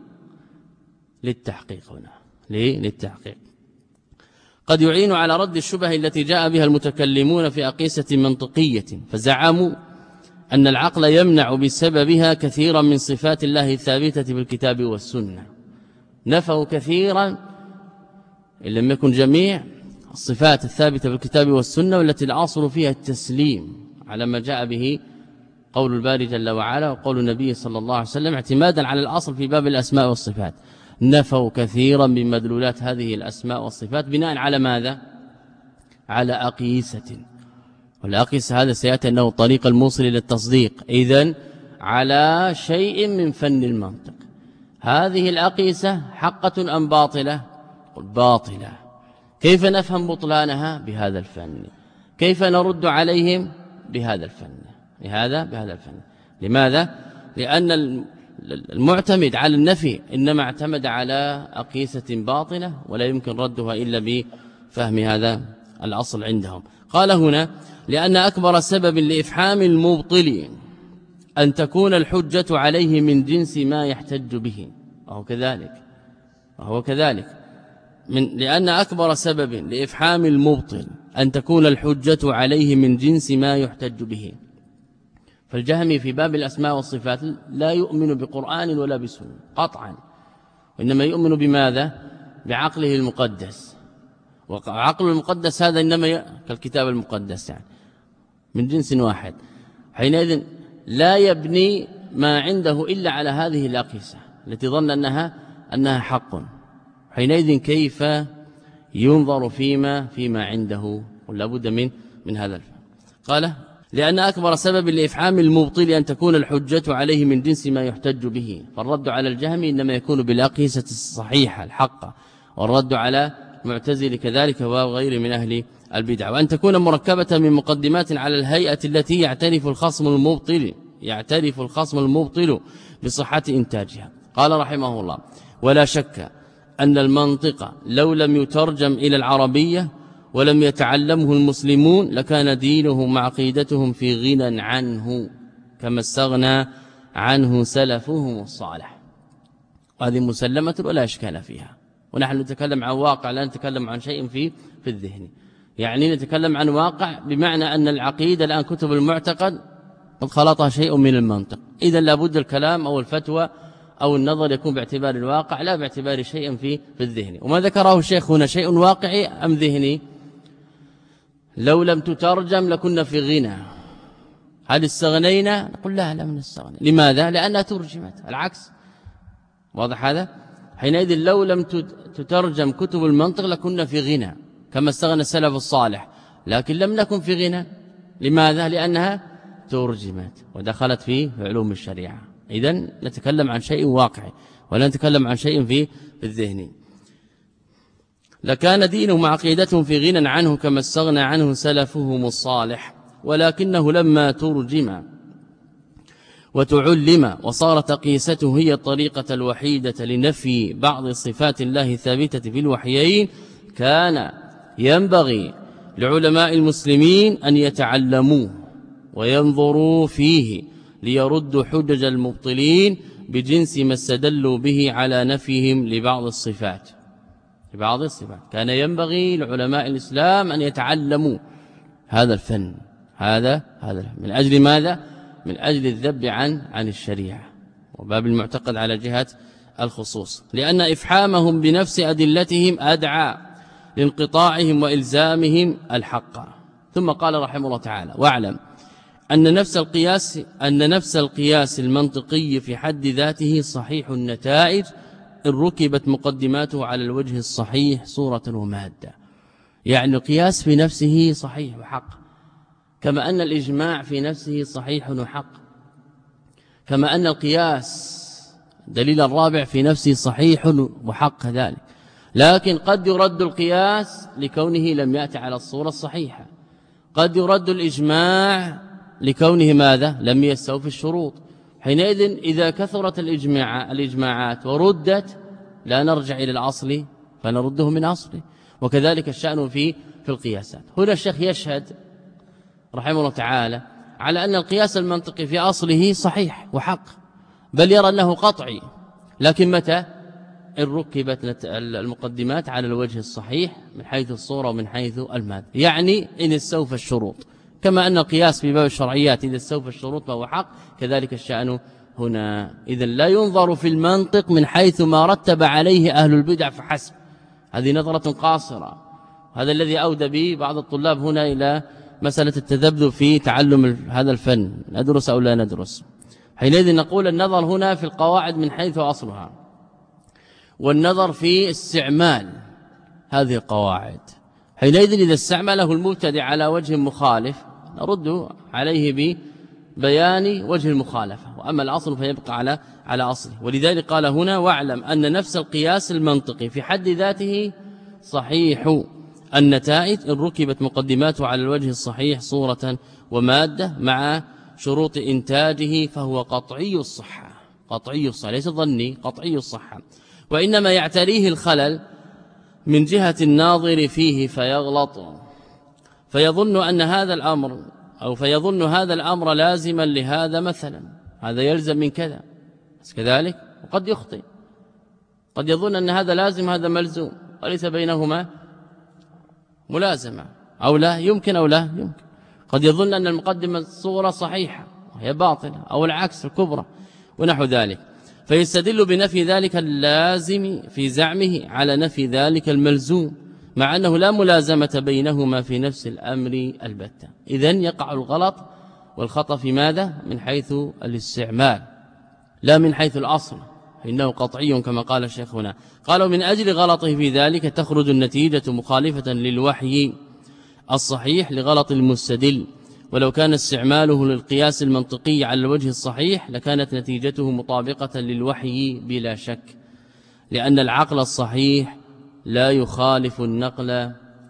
للتحقيق هنا ليه؟ للتحقيق. قد يعين على رد الشبه التي جاء بها المتكلمون في أقيسة منطقية، فزعموا أن العقل يمنع بسببها كثيرا من صفات الله الثابتة في الكتاب والسنة. نفوا كثيرا إن لم يكن جميع الصفات الثابتة في الكتاب والسنة، والتي الأصل فيها التسليم على ما جاء به قول الباري جل وعلا وقول النبي صلى الله عليه وسلم، اعتمادا على الأصل في باب الأسماء والصفات. نفوا كثيرا من مدلولات هذه الأسماء والصفات بناء على ماذا؟ على أقيسة، والأقيسة هذا سيأتي أنه الطريق الموصل للتصديق. إذن على شيء من فن المنطق. هذه الأقيسة حقة أم باطلة؟ باطلة. كيف نفهم بطلانها؟ بهذا الفن. كيف نرد عليهم؟ بهذا الفن. لهذا بهذا الفن. لماذا؟ لأن المعتمد على النفي إنما اعتمد على أقيسة باطلة، ولا يمكن ردها إلا بفهم هذا الأصل عندهم. قال هنا لأن أكبر سبب لإفحام المبطل أن تكون الحجة عليه من جنس ما يحتج به. وهو كذلك وهو كذلك من لأن أكبر سبب لإفحام المبطل أن تكون الحجة عليه من جنس ما يحتج به. فالجهمي في باب الأسماء والصفات لا يؤمن بقرآن ولا بسنة قطعا، وإنما يؤمن بماذا؟ بعقله المقدس. وعقل المقدس هذا إنما كالكتاب المقدس يعني من جنس واحد. حينئذ لا يبني ما عنده إلا على هذه الأقيسة التي ظن أنها أنها حق. حينئذ كيف ينظر فيما فيما عنده؟ ولا بد من من هذا الفهم. قال لأن أكبر سبب لإفحام المبطل أن تكون الحجة عليه من جنس ما يحتج به. فالرد على الجهم إنما يكون بالأقيسة الصحيحة الحقة، والرد على معتزل كذلك وغير من أهل البدع. وأن تكون مركبة من مقدمات على الهيئة التي يعترف الخصم المبطل يعترف الخصم المبطل بصحة إنتاجها. قال رحمه الله ولا شك أن المنطق لو لم يترجم إلى العربية ولم يتعلمه المسلمون لكان دينهم وعقيدتهم في غنى عنه كما استغنى عنه سلفهم الصالح. هذه مسلمة ولا إشكال فيها. ونحن نتكلم عن واقع لا نتكلم عن شيء في في الذهن، يعني نتكلم عن واقع بمعنى أن العقيدة الآن كتب المعتقد قد خلطها شيء من المنطق. إذا لابد الكلام أو الفتوى أو النظر يكون باعتبار الواقع لا باعتبار شيء في في الذهن. وما ذكره الشيخ هنا شيء واقعي أم ذهني؟ لو لم تترجم لكنا في غنى. هل استغنينا؟ نقول لا لم نستغني. لماذا؟ لأنها ترجمت. العكس واضح هذا؟ حينئذ لو لم تترجم كتب المنطق لكنا في غنى كما استغنى السلف الصالح، لكن لم نكن في غنى. لماذا؟ لأنها ترجمت ودخلت في علوم الشريعة. إذن نتكلم عن شيء واقعي ولا نتكلم عن شيء في الذهن. لكان دينهم وعقيدتهم في غنى عنه كما استغنى عنه سلفهم الصالح. ولكنه لما ترجم وتعلم وصارت قيسته هي الطريقة الوحيدة لنفي بعض صفات الله الثابتة في الوحيين، كان ينبغي لعلماء المسلمين أن يتعلموه وينظروا فيه ليردوا حجج المبطلين بجنس ما استدلوا به على نفيهم لبعض الصفات لبعض الصفات كان ينبغي لعلماء الإسلام أن يتعلموا هذا الفن هذا هذا من أجل ماذا؟ من أجل الذب عن عن الشريعة وباب المعتقد على جهة الخصوص، لأن إفحامهم بنفس أدلتهم أدعى لانقطاعهم وإلزامهم الحق. ثم قال رحمه الله تعالى: واعلم أن نفس القياس أن نفس القياس المنطقي في حد ذاته صحيح النتائج إن ركبت مقدماته على الوجه الصحيح صورة ومادة. يعني القياس في نفسه صحيح وحق، كما أن الإجماع في نفسه صحيح وحق، كما أن القياس دليل الرابع في نفسه صحيح وحق كذلك. لكن قد يرد القياس لكونه لم يأتي على الصورة الصحيحة، قد يرد الإجماع لكونه ماذا؟ لم يستوفي الشروط. حينئذ إذا كثرت الإجماع الإجماعات وردت لا نرجع إلى الأصل فنرده من أصله. وكذلك الشأن في في القياسات. هنا الشيخ يشهد رحمه الله تعالى على أن القياس المنطقي في أصله صحيح وحق، بل يرى أنه قطعي، لكن متى؟ إن ركبت المقدمات على الوجه الصحيح من حيث الصورة ومن حيث المادة، يعني إن استوفى الشروط. كما أن القياس في باب الشرعيات إذا استوفى الشروط فهو حق، كذلك الشأن هنا. إذن لا ينظر في المنطق من حيث ما رتب عليه أهل البدع فحسب، هذه نظرة قاصرة. هذا الذي أودى به بعض الطلاب هنا إلى مسألة التذبذب في تعلم هذا الفن، ندرس أو لا ندرس. حينئذ نقول النظر هنا في القواعد من حيث أصلها، والنظر في استعمال هذه القواعد. حينئذ إذا استعمله المبتدع على وجه مخالف نرد عليه ببيان وجه المخالفة، وأما الأصل فيبقى على على أصله. ولذلك قال هنا: واعلم أن نفس القياس المنطقي في حد ذاته صحيح النتائج إن ركبت مقدماته على الوجه الصحيح صورة ومادة مع شروط إنتاجه، فهو قطعي الصحة قطعي الصحة ليس ظني، قطعي الصحة. وإنما يعتريه الخلل من جهة الناظر فيه فيغلط فيظن أن هذا الأمر أو فيظن هذا الأمر لازما لهذا، مثلا هذا يلزم من كذا، بس كذلك وقد يخطئ، قد يظن أن هذا لازم هذا ملزوم وليس بينهما ملازمة، أو لا يمكن أو لا يمكن. قد يظن أن المقدمة الصورة صحيحة وهي باطلة، أو العكس الكبرى ونحو ذلك، فيستدل بنفي ذلك اللازم في زعمه على نفي ذلك الملزوم، مع أنه لا ملازمة بينهما في نفس الأمر البتة. إذن يقع الغلط والخطأ في ماذا؟ من حيث الاستعمال لا من حيث الأصل، إنه قطعي كما قال الشيخ هنا. قالوا من أجل غلطه في ذلك تخرج النتيجة مخالفة للوحي الصحيح لغلط المستدل، ولو كان استعماله للقياس المنطقي على الوجه الصحيح لكانت نتيجته مطابقة للوحي بلا شك، لأن العقل الصحيح لا يخالف النقل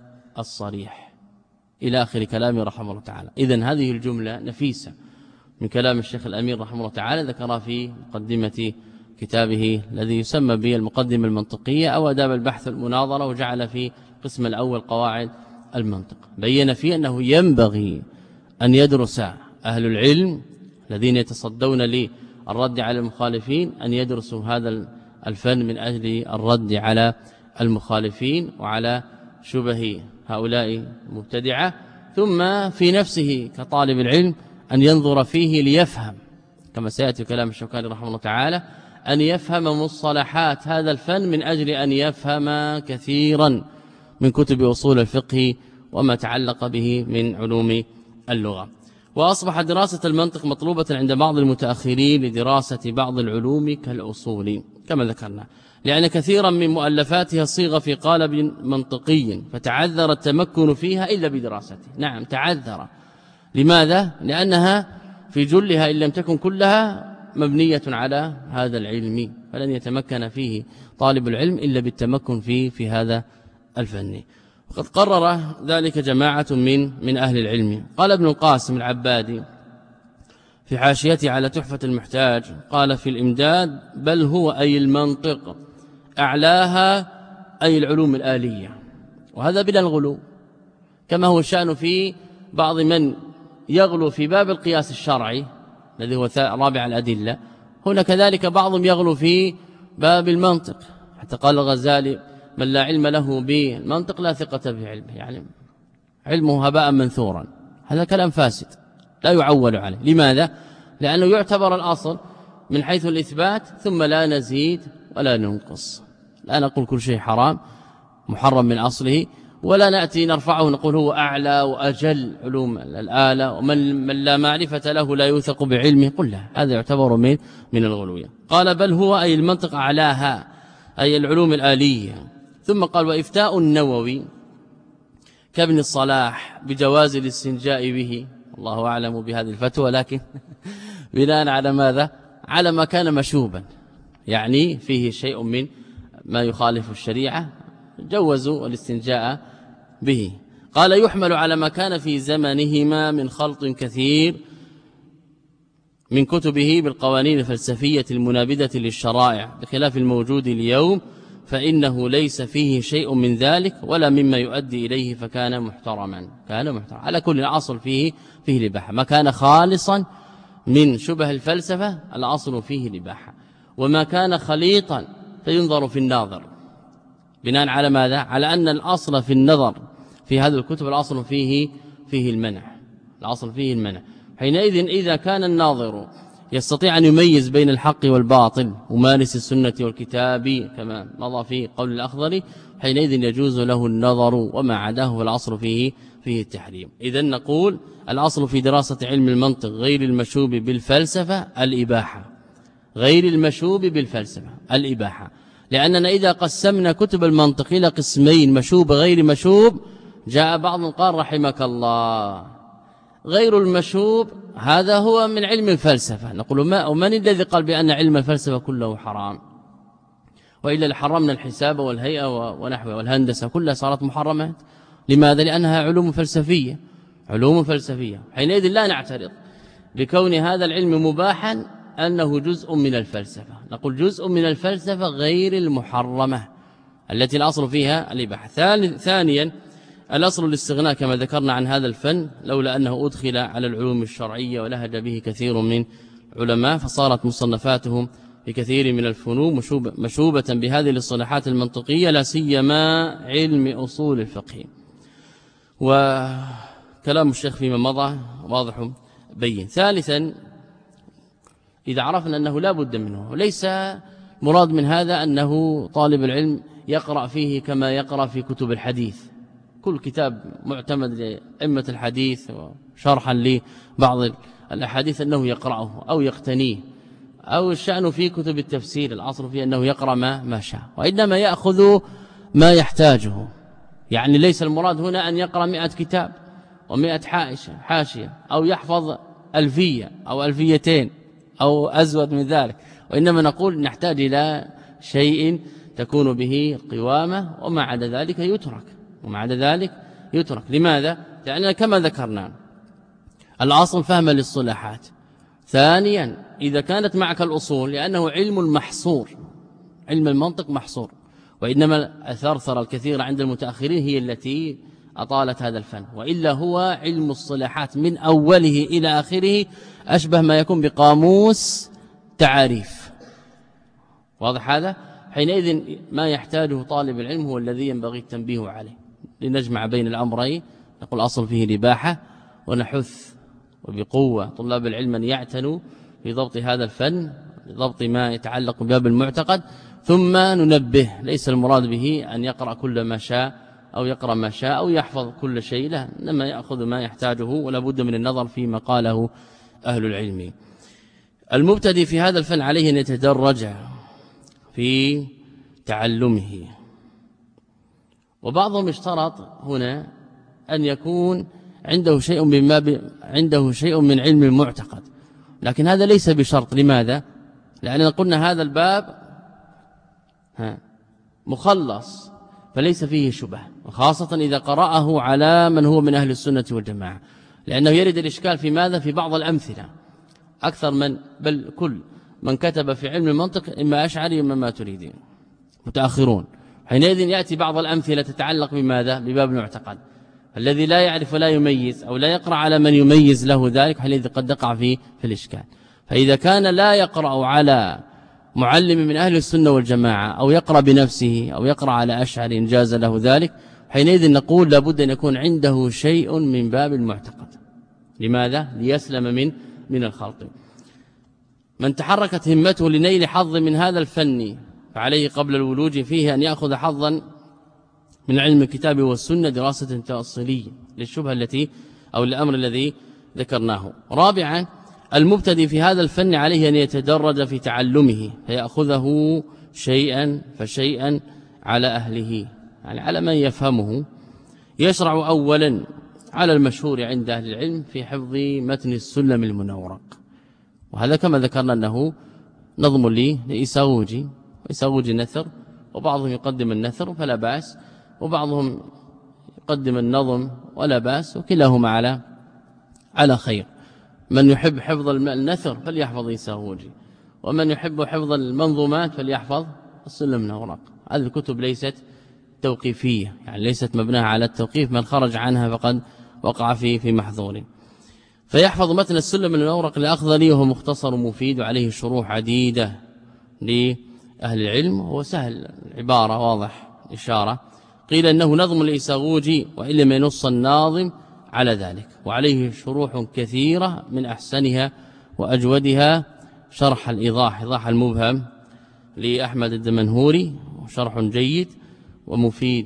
الصريح، إلى آخر كلامه رحمه الله تعالى. إذن هذه الجملة نفيسة من كلام الشيخ الأمير رحمه الله تعالى، ذكر في مقدمة كتابه الذي يسمى به المقدمة المنطقية أو آداب البحث المناظرة، وجعل في القسم الأول قواعد المنطق، بين فيه أنه ينبغي أن يدرس أهل العلم الذين يتصدون للرد على المخالفين أن يدرسوا هذا الفن من أجل الرد على المخالفين وعلى شبه هؤلاء المبتدعة، ثم في نفسه كطالب العلم أن ينظر فيه ليفهم، كما سيأتي كلام الشوكاني رحمه الله تعالى، أن يفهم مصطلحات هذا الفن من أجل أن يفهم كثيرا من كتب أصول الفقه وما تعلق به من علوم اللغة. وأصبح دراسة المنطق مطلوبة عند بعض المتأخرين لدراسة بعض العلوم كالأصول كما ذكرنا، لأن كثيرا من مؤلفاتها صيغ في قالب منطقي فتعذر التمكن فيها إلا بدراسته. نعم تعذر. لماذا؟ لأنها في جلها إن لم تكن كلها مبنية على هذا العلم، فلن يتمكن فيه طالب العلم إلا بالتمكن فيه في هذا الفن. وقد قرر ذلك جماعة من من أهل العلم. قال ابن القاسم العبادي في حاشيته على تحفة المحتاج قال في الإمداد بل هو أي المنطق أعلاها أي العلوم الآلية، وهذا بلا الغلو كما هو الشأن في بعض من يغلو في باب القياس الشرعي الذي هو رابع الأدلة. هنا كذلك بعضهم يغلو في باب المنطق، حتى قال الغزالي من لا علم له بالمنطق لا ثقة بعلمه، يعني علمه هباء منثورا. هذا كلام فاسد لا يعول عليه. لماذا؟ لأنه يعتبر الأصل من حيث الإثبات ثم لا نزيد ولا ننقص. لا نقول كل شيء حرام محرم من أصله، ولا نأتي نرفعه ونقول هو أعلى وأجل علوم الآلة، ومن من لا معرفة له لا يوثق بعلمه. قل لا، هذا يعتبر من من الغلوية. قال بل هو أي المنطق أعلاها أي العلوم الآلية. ثم قال وإفتاء النووي كابن الصلاح بجواز الاستنجاء به، الله أعلم بهذه الفتوى، لكن بناء على ماذا؟ على ما كان مشوبا، يعني فيه شيء من ما يخالف الشريعة جوزوا الاستنجاء به. قال يحمل على ما كان في زمنهما من خلط كثير من كتبه بالقوانين الفلسفية المنابذة للشرائع بخلاف الموجود اليوم، فإنه ليس فيه شيء من ذلك ولا مما يؤدي إليه، فكان محترما. كان محترما على كل الأصل فيه فيه الإباحة. ما كان خالصا من شبه الفلسفة الأصل فيه الإباحة، وما كان خليطا فينظر في الناظر. بناء على ماذا؟ على أن الأصل في النظر في هذه الكتب الأصل فيه فيه المنع، الأصل فيه المنع. حينئذ إذا كان الناظر يستطيع أن يميز بين الحق والباطل ومارس السنة والكتاب كما مضى في قول الأخضري، حينئذ يجوز له النظر، وما عداه فالأصل فيه فيه التحريم. إذن نقول الأصل في دراسة علم المنطق غير المشوب بالفلسفة الإباحة، غير المشوب بالفلسفة الإباحة، لأننا إذا قسمنا كتب المنطق إلى قسمين مشوب غير مشوب، جاء بعض قال رحمك الله غير المشوب هذا هو من علم الفلسفة. نقول ما ومن الذي قال بأن علم الفلسفة كله حرام؟ وإلا لحرمنا الحساب والهيئة ونحوه والهندسة كلها صارت محرمات. لماذا؟ لأنها علوم فلسفية، علوم فلسفية. حينئذ لا نعترض بكون هذا العلم مباحا أنه جزء من الفلسفة، نقول جزء من الفلسفة غير المحرمة التي الأصل فيها الإباحة. ثانيا الأصل الاستغناء كما ذكرنا عن هذا الفن، لولا أنه أدخل على العلوم الشرعية ولهج به كثير من علماء، فصارت مصنفاتهم بكثير من الفنون مشوبة بهذه الاصطلاحات المنطقية، لا سيما علم أصول الفقه. وكلام الشيخ فيما مضى واضح بين. ثالثا إذا عرفنا أنه لا بد منه، وليس مراد من هذا أنه طالب العلم يقرأ فيه كما يقرأ في كتب الحديث، كل كتاب معتمد لأئمة الحديث وشرحا لبعض الأحاديث أنه يقرأه أو يقتنيه، أو الشأن في كتب التفسير العصر فيه أنه يقرأ ما, ما شاء، وإنما يأخذ ما يحتاجه. يعني ليس المراد هنا أن يقرأ مئة كتاب ومئة حاشية أو يحفظ ألفية أو ألفيتين أو أزود من ذلك، وإنما نقول نحتاج إلى شيء تكون به قوامة، وما عدا ذلك يترك، وما عدا ذلك يترك. لماذا؟ لأننا كما ذكرنا الأصل فهم للصلاحات. ثانيا إذا كانت معك الأصول، لأنه علم محصور، علم المنطق محصور، وإنما الثرثرة الكثيرة عند المتأخرين هي التي أطالت هذا الفن، وإلا هو علم الصلاحات من أوله إلى آخره أشبه ما يكون بقاموس تعاريف. واضح هذا؟ حينئذ ما يحتاجه طالب العلم هو الذي ينبغي التنبيه عليه، لنجمع بين الأمرين. نقول أصل فيه الإباحة، ونحث وبقوة طلاب العلم أن يعتنوا في ضبط هذا الفن، ضبط ما يتعلق بباب المعتقد. ثم ننبه ليس المراد به أن يقرأ كل ما شاء أو يقرأ ما شاء أو يحفظ كل شيء، لا، إنما يأخذ ما يحتاجه، ولا بد من النظر فيما قاله أهل العلم. المبتدئ في هذا الفن عليه أن يتدرج في تعلمه، وبعضهم اشترط هنا أن يكون عنده شيء مما ب... عنده شيء من علم المعتقد، لكن هذا ليس بشرط. لماذا؟ لأننا قلنا هذا الباب ها مخلص فليس فيه شبه، وخاصة إذا قرأه على من هو من أهل السنة والجماعة، لأنه يرد الإشكال في ماذا؟ في بعض الأمثلة. أكثر من بل كل من كتب في علم المنطق إما أشعري إما ماتريدي متأخرون، حينئذ يأتي بعض الأمثلة تتعلق بماذا؟ بباب المعتقد. الذي لا يعرف ولا يميز أو لا يقرأ على من يميز له ذلك حينئذ قد يقع في في الإشكال. فإذا كان لا يقرأ على معلم من أهل السنة والجماعة أو يقرأ بنفسه أو يقرأ على أشعر إن جاز له ذلك، حينئذ نقول لابد أن يكون عنده شيء من باب المعتقد. لماذا؟ ليسلم من من الخلط. من تحركت همته لنيل حظ من هذا الفن فعليه قبل الولوج فيه أن يأخذ حظا من علم الكتاب والسنة دراسة تأصيلية للشبهة التي أو الأمر الذي ذكرناه. رابعا المبتدئ في هذا الفن عليه أن يتدرج في تعلمه فيأخذه شيئا فشيئا على أهله، يعني على من يفهمه. يشرع أولا على المشهور عند أهل العلم في حفظ متن السلم المنورق، وهذا كما ذكرنا أنه نظم لي لإساوجي، وإساوجي نثر، وبعضهم يقدم النثر فلا بأس، وبعضهم يقدم النظم ولا بأس، وكلاهما على على خير. من يحب حفظ النثر فليحفظ إساوجي، ومن يحب حفظ المنظومات فليحفظ السلم المنورق. هذه الكتب ليست توقيفية، يعني ليست مبناة على التوقيف، من خرج عنها فقد وقع فيه في محظور. فيحفظ متن السلم المنورق الأخضري وهو مختصر مفيد وعليه شروح عديدة لأهل العلم، وهو سهل العبارة واضح الإشارة. قيل إنه نظم الإساغوجي وإن لم ينص الناظم على ذلك، وعليه شروح كثيرة من أحسنها وأجودها شرح الإيضاح، إيضاح المبهم لأحمد الدمنهوري، وشرح جيد ومفيد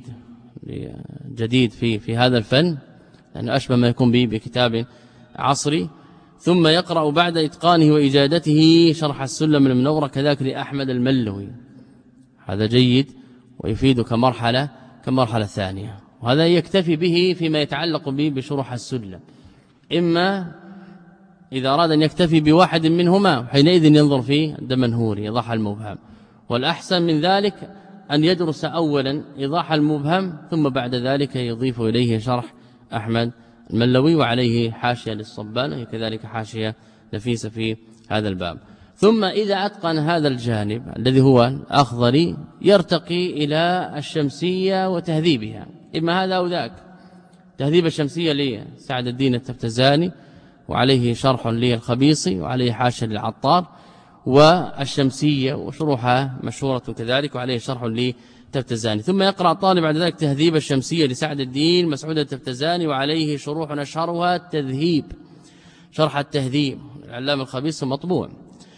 جديد في في هذا الفن، لأنه أشبه ما يكون به بكتاب عصري. ثم يقرأ بعد إتقانه وإجادته شرح السلم المنورق كذلك لأحمد الملوي، هذا جيد ويفيد كمرحلة كمرحلة ثانية، وهذا يكتفي به فيما يتعلق به بشروح السلم. إما إذا أراد أن يكتفي بواحد منهما حينئذ ينظر في الدمنهوري إيضاح المبهم، والأحسن من ذلك أن يدرس أولا إيضاح المبهم ثم بعد ذلك يضيف إليه شرح أحمد الملوي، وعليه حاشية للصبان وهي كذلك حاشية نفيسة في هذا الباب. ثم إذا أتقن هذا الجانب الذي هو الأخضري يرتقي إلى الشمسية وتهذيبها، إما هذا أو ذاك. تهذيب الشمسية لسعد الدين التفتزاني وعليه شرح للخبيصي وعليه حاشية للعطار، والشمسية وشروحها مشهورة كذلك وعليه شرح للتفتزاني. ثم يقرأ طالب بعد ذلك تهذيب الشمسية لسعد الدين مسعود التفتزاني وعليه شروح أشهرها التذهيب، شرح التهذيب العلامة الخبيص مطبوع.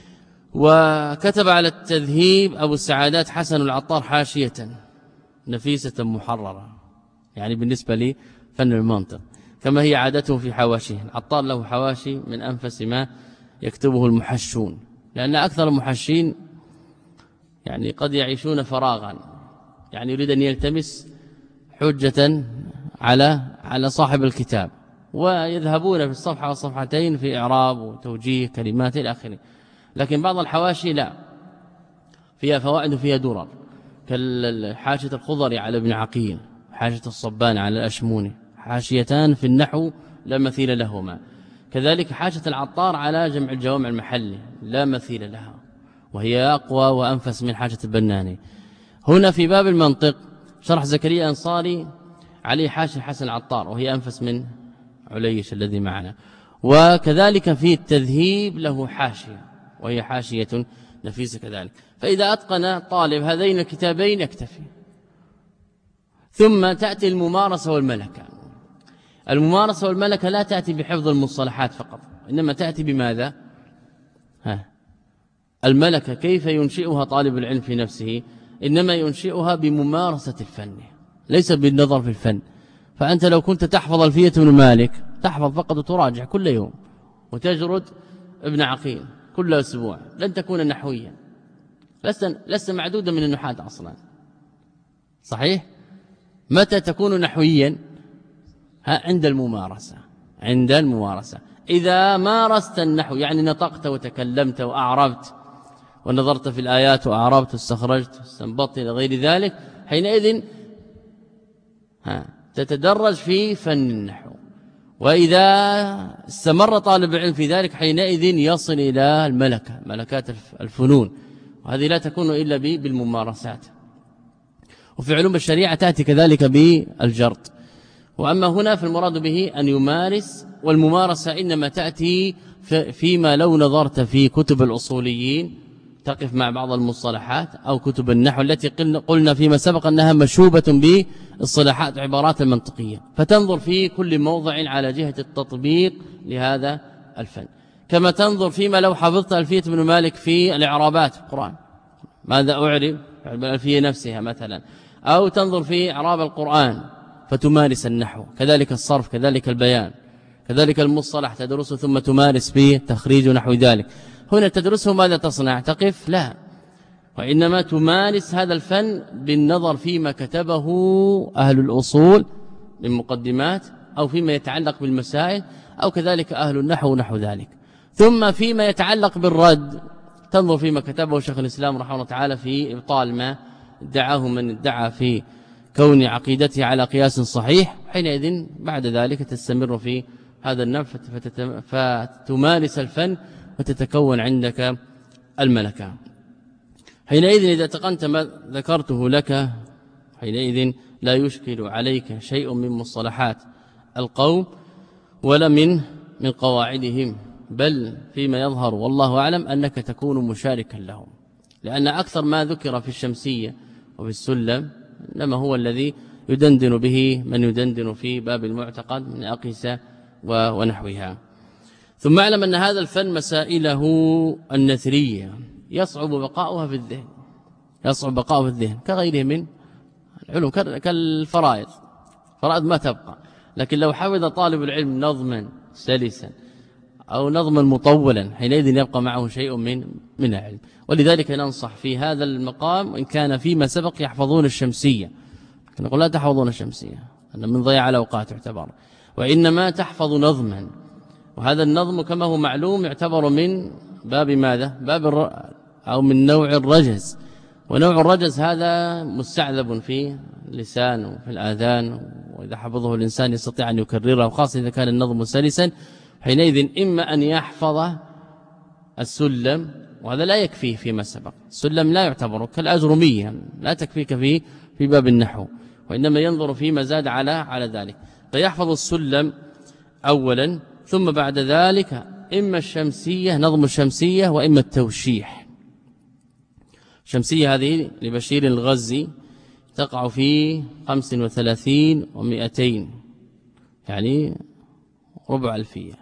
وكتب على التذهيب أبو السعادات حسن العطار حاشية نفيسة محررة، يعني بالنسبة لي فن المنطق كما هي عادته في حواشيه. العطار له حواشي من أنفس ما يكتبه المحشون، لأن أكثر المحشين يعني قد يعيشون فراغا، يعني يريد أن يلتمس حجة على على صاحب الكتاب، ويذهبون في الصفحة والصفحتين في إعراب وتوجيه كلمات إلى آخره. لكن بعض الحواشي لا، فيها فوائد وفيها درر، كالحاشية الخضري على ابن عقيل، حاشية الصبان على الأشموني، حاشيتان في النحو لا مثيل لهما. كذلك حاشية العطار على جمع الجوامع المحلي لا مثيل لها، وهي أقوى وأنفس من حاشية البناني. هنا في باب المنطق شرح زكريا أنصاري عليه حاشية حسن العطار وهي أنفس من عليش الذي معنا. وكذلك في التذهيب له حاشية وهي حاشية نفيسة كذلك. فإذا أتقن طالب هذين الكتابين يكتفي. ثم تأتي الممارسة والملكة. الممارسة والملكة لا تأتي بحفظ المصطلحات فقط، إنما تأتي بماذا؟ ها الملكة كيف ينشئها طالب العلم في نفسه؟ إنما ينشئها بممارسة الفن، ليس بالنظر في الفن. فأنت لو كنت تحفظ ألفية ابن مالك تحفظ فقط وتراجع كل يوم وتجرد ابن عقيل كل أسبوع لن تكون نحويا، لست لست معدودا من النحاة أصلا. صحيح؟ متى تكون نحويا؟ عند الممارسة. عند الممارسة إذا مارست النحو، يعني نطقت وتكلمت وأعربت ونظرت في الآيات وأعربت واستخرجت واستنبطت إلى غير ذلك، حينئذ ها تتدرج في فن النحو، وإذا استمر طالب العلم في ذلك حينئذ يصل إلى الملكة، ملكات الفنون، وهذه لا تكون إلا بالممارسات. وفي علوم الشريعة تأتي كذلك بالجرد. وأما هنا فالمراد به أن يمارس، والممارسة إنما تأتي فيما لو نظرت في كتب الأصوليين تقف مع بعض المصطلحات، أو كتب النحو التي قلنا فيما سبق أنها مشوبة بالصلاحات عبارات المنطقية، فتنظر في كل موضع على جهة التطبيق لهذا الفن. كما تنظر فيما لو حفظت ألفية ابن مالك في الإعرابات في القرآن، ماذا أعرب الألفية نفسها مثلا، أو تنظر في إعراب القرآن فتمارس النحو، كذلك الصرف، كذلك البيان، كذلك المصطلح تدرسه ثم تمارس فيه تخريج نحو ذلك. هنا تدرسه ماذا تصنع؟ تقف؟ لا، وإنما تمارس هذا الفن بالنظر فيما كتبه أهل الأصول من مقدمات، أو فيما يتعلق بالمسائل، أو كذلك أهل النحو نحو ذلك. ثم فيما يتعلق بالرد تنظر فيما كتبه شيخ الإسلام رحمه الله تعالى في إبطال ما ادعاه من ادعى في كون عقيدته على قياس صحيح. حينئذ بعد ذلك تستمر في هذا النوع فتمارس الفن وتتكون عندك الملكة. حينئذ إذا تقنت ما ذكرته لك حينئذ لا يشكل عليك شيء من مصطلحات القوم ولا من من قواعدهم، بل فيما يظهر والله أعلم أنك تكون مشاركا لهم، لأن أكثر ما ذكر في الشمسية وفي السلم إنما هو الذي يدندن به من يدندن في باب المعتقد من أقيسة ونحوها. ثم اعلم أن هذا الفن مسائله النثرية يصعب بقاؤها في الذهن، يصعب بقاؤها في الذهن كغيره من العلوم كالفرائض، فرائض ما تبقى، لكن لو حفظ طالب العلم نظما سلسا أو نظما مطولا حينئذ يبقى معه شيء من من العلم. ولذلك ننصح في هذا المقام إن كان فيما سبق يحفظون الشمسية، نقول لا تحفظون الشمسية أن من ضياع الأوقات يعتبر، وإنما تحفظ نظما، وهذا النظم كما هو معلوم يعتبر من باب ماذا؟ باب الر... أو من نوع الرجز، ونوع الرجز هذا مستعذب في اللسان وفي الآذان، وإذا حفظه الإنسان يستطيع أن يكرره، خاصة إذا كان النظم سلسا. حينئذ إما أن يحفظ السلم، وهذا لا يكفيه فيما سبق، السلم لا يعتبر كالأجرمية لا تكفيك في في باب النحو، وإنما ينظر فيما زاد على على ذلك، فيحفظ السلم أولا، ثم بعد ذلك إما الشمسية نظم الشمسية وإما التوشيح. الشمسية هذه لبشير الغزي تقع في خمس وثلاثين ومئتين، يعني ربع ألفية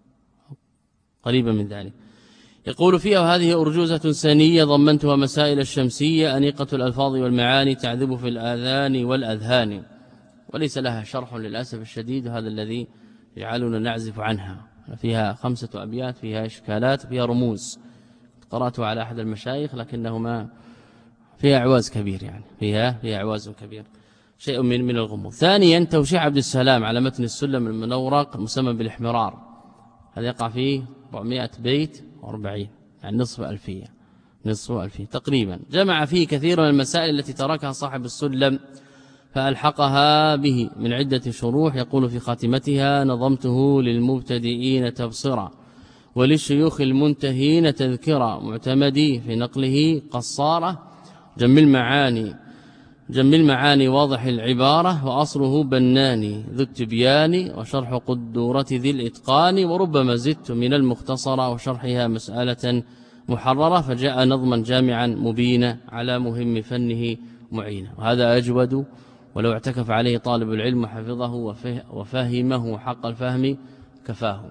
قريبا من ذلك. يقول فيها: وهذه أرجوزة سنية ضمنتها مسائل الشمسية أنيقة الألفاظ والمعاني تعذب في الآذان والأذهان، وليس لها شرح للأسف الشديد، هذا الذي يجعلنا نعزف عنها. فيها خمسة أبيات، فيها إشكالات، فيها رموز، قرأته على أحد المشايخ لكنهما فيها عواز كبير، يعني فيها فيها عواز كبير، شيء من من الغموض. ثانيا توشيح عبد السلام على متن السلم المنورق المسمى بالاحمرار، هذا يقع فيه أربعمائة بيت وأربعين، يعني نصف ألفية نصف ألفية تقريبا. جمع فيه كثير من المسائل التي تركها صاحب السلم فألحقها به من عدة شروح. يقول في خاتمتها: نظمته للمبتدئين تبصرا وللشيوخ المنتهين تذكرا، معتمدي في نقله قصارة، جم المعاني جم المعاني واضح العبارة، وأصله بناني ذو التبيان وشرح قدورة ذي الإتقان، وربما زدت من المختصرة وشرحها مسألة محررة، فجاء نظما جامعا مبينا على مهم فنه معينا. وهذا أجود، ولو اعتكف عليه طالب العلم وحفظه وفهمه حق الفهم كفاه.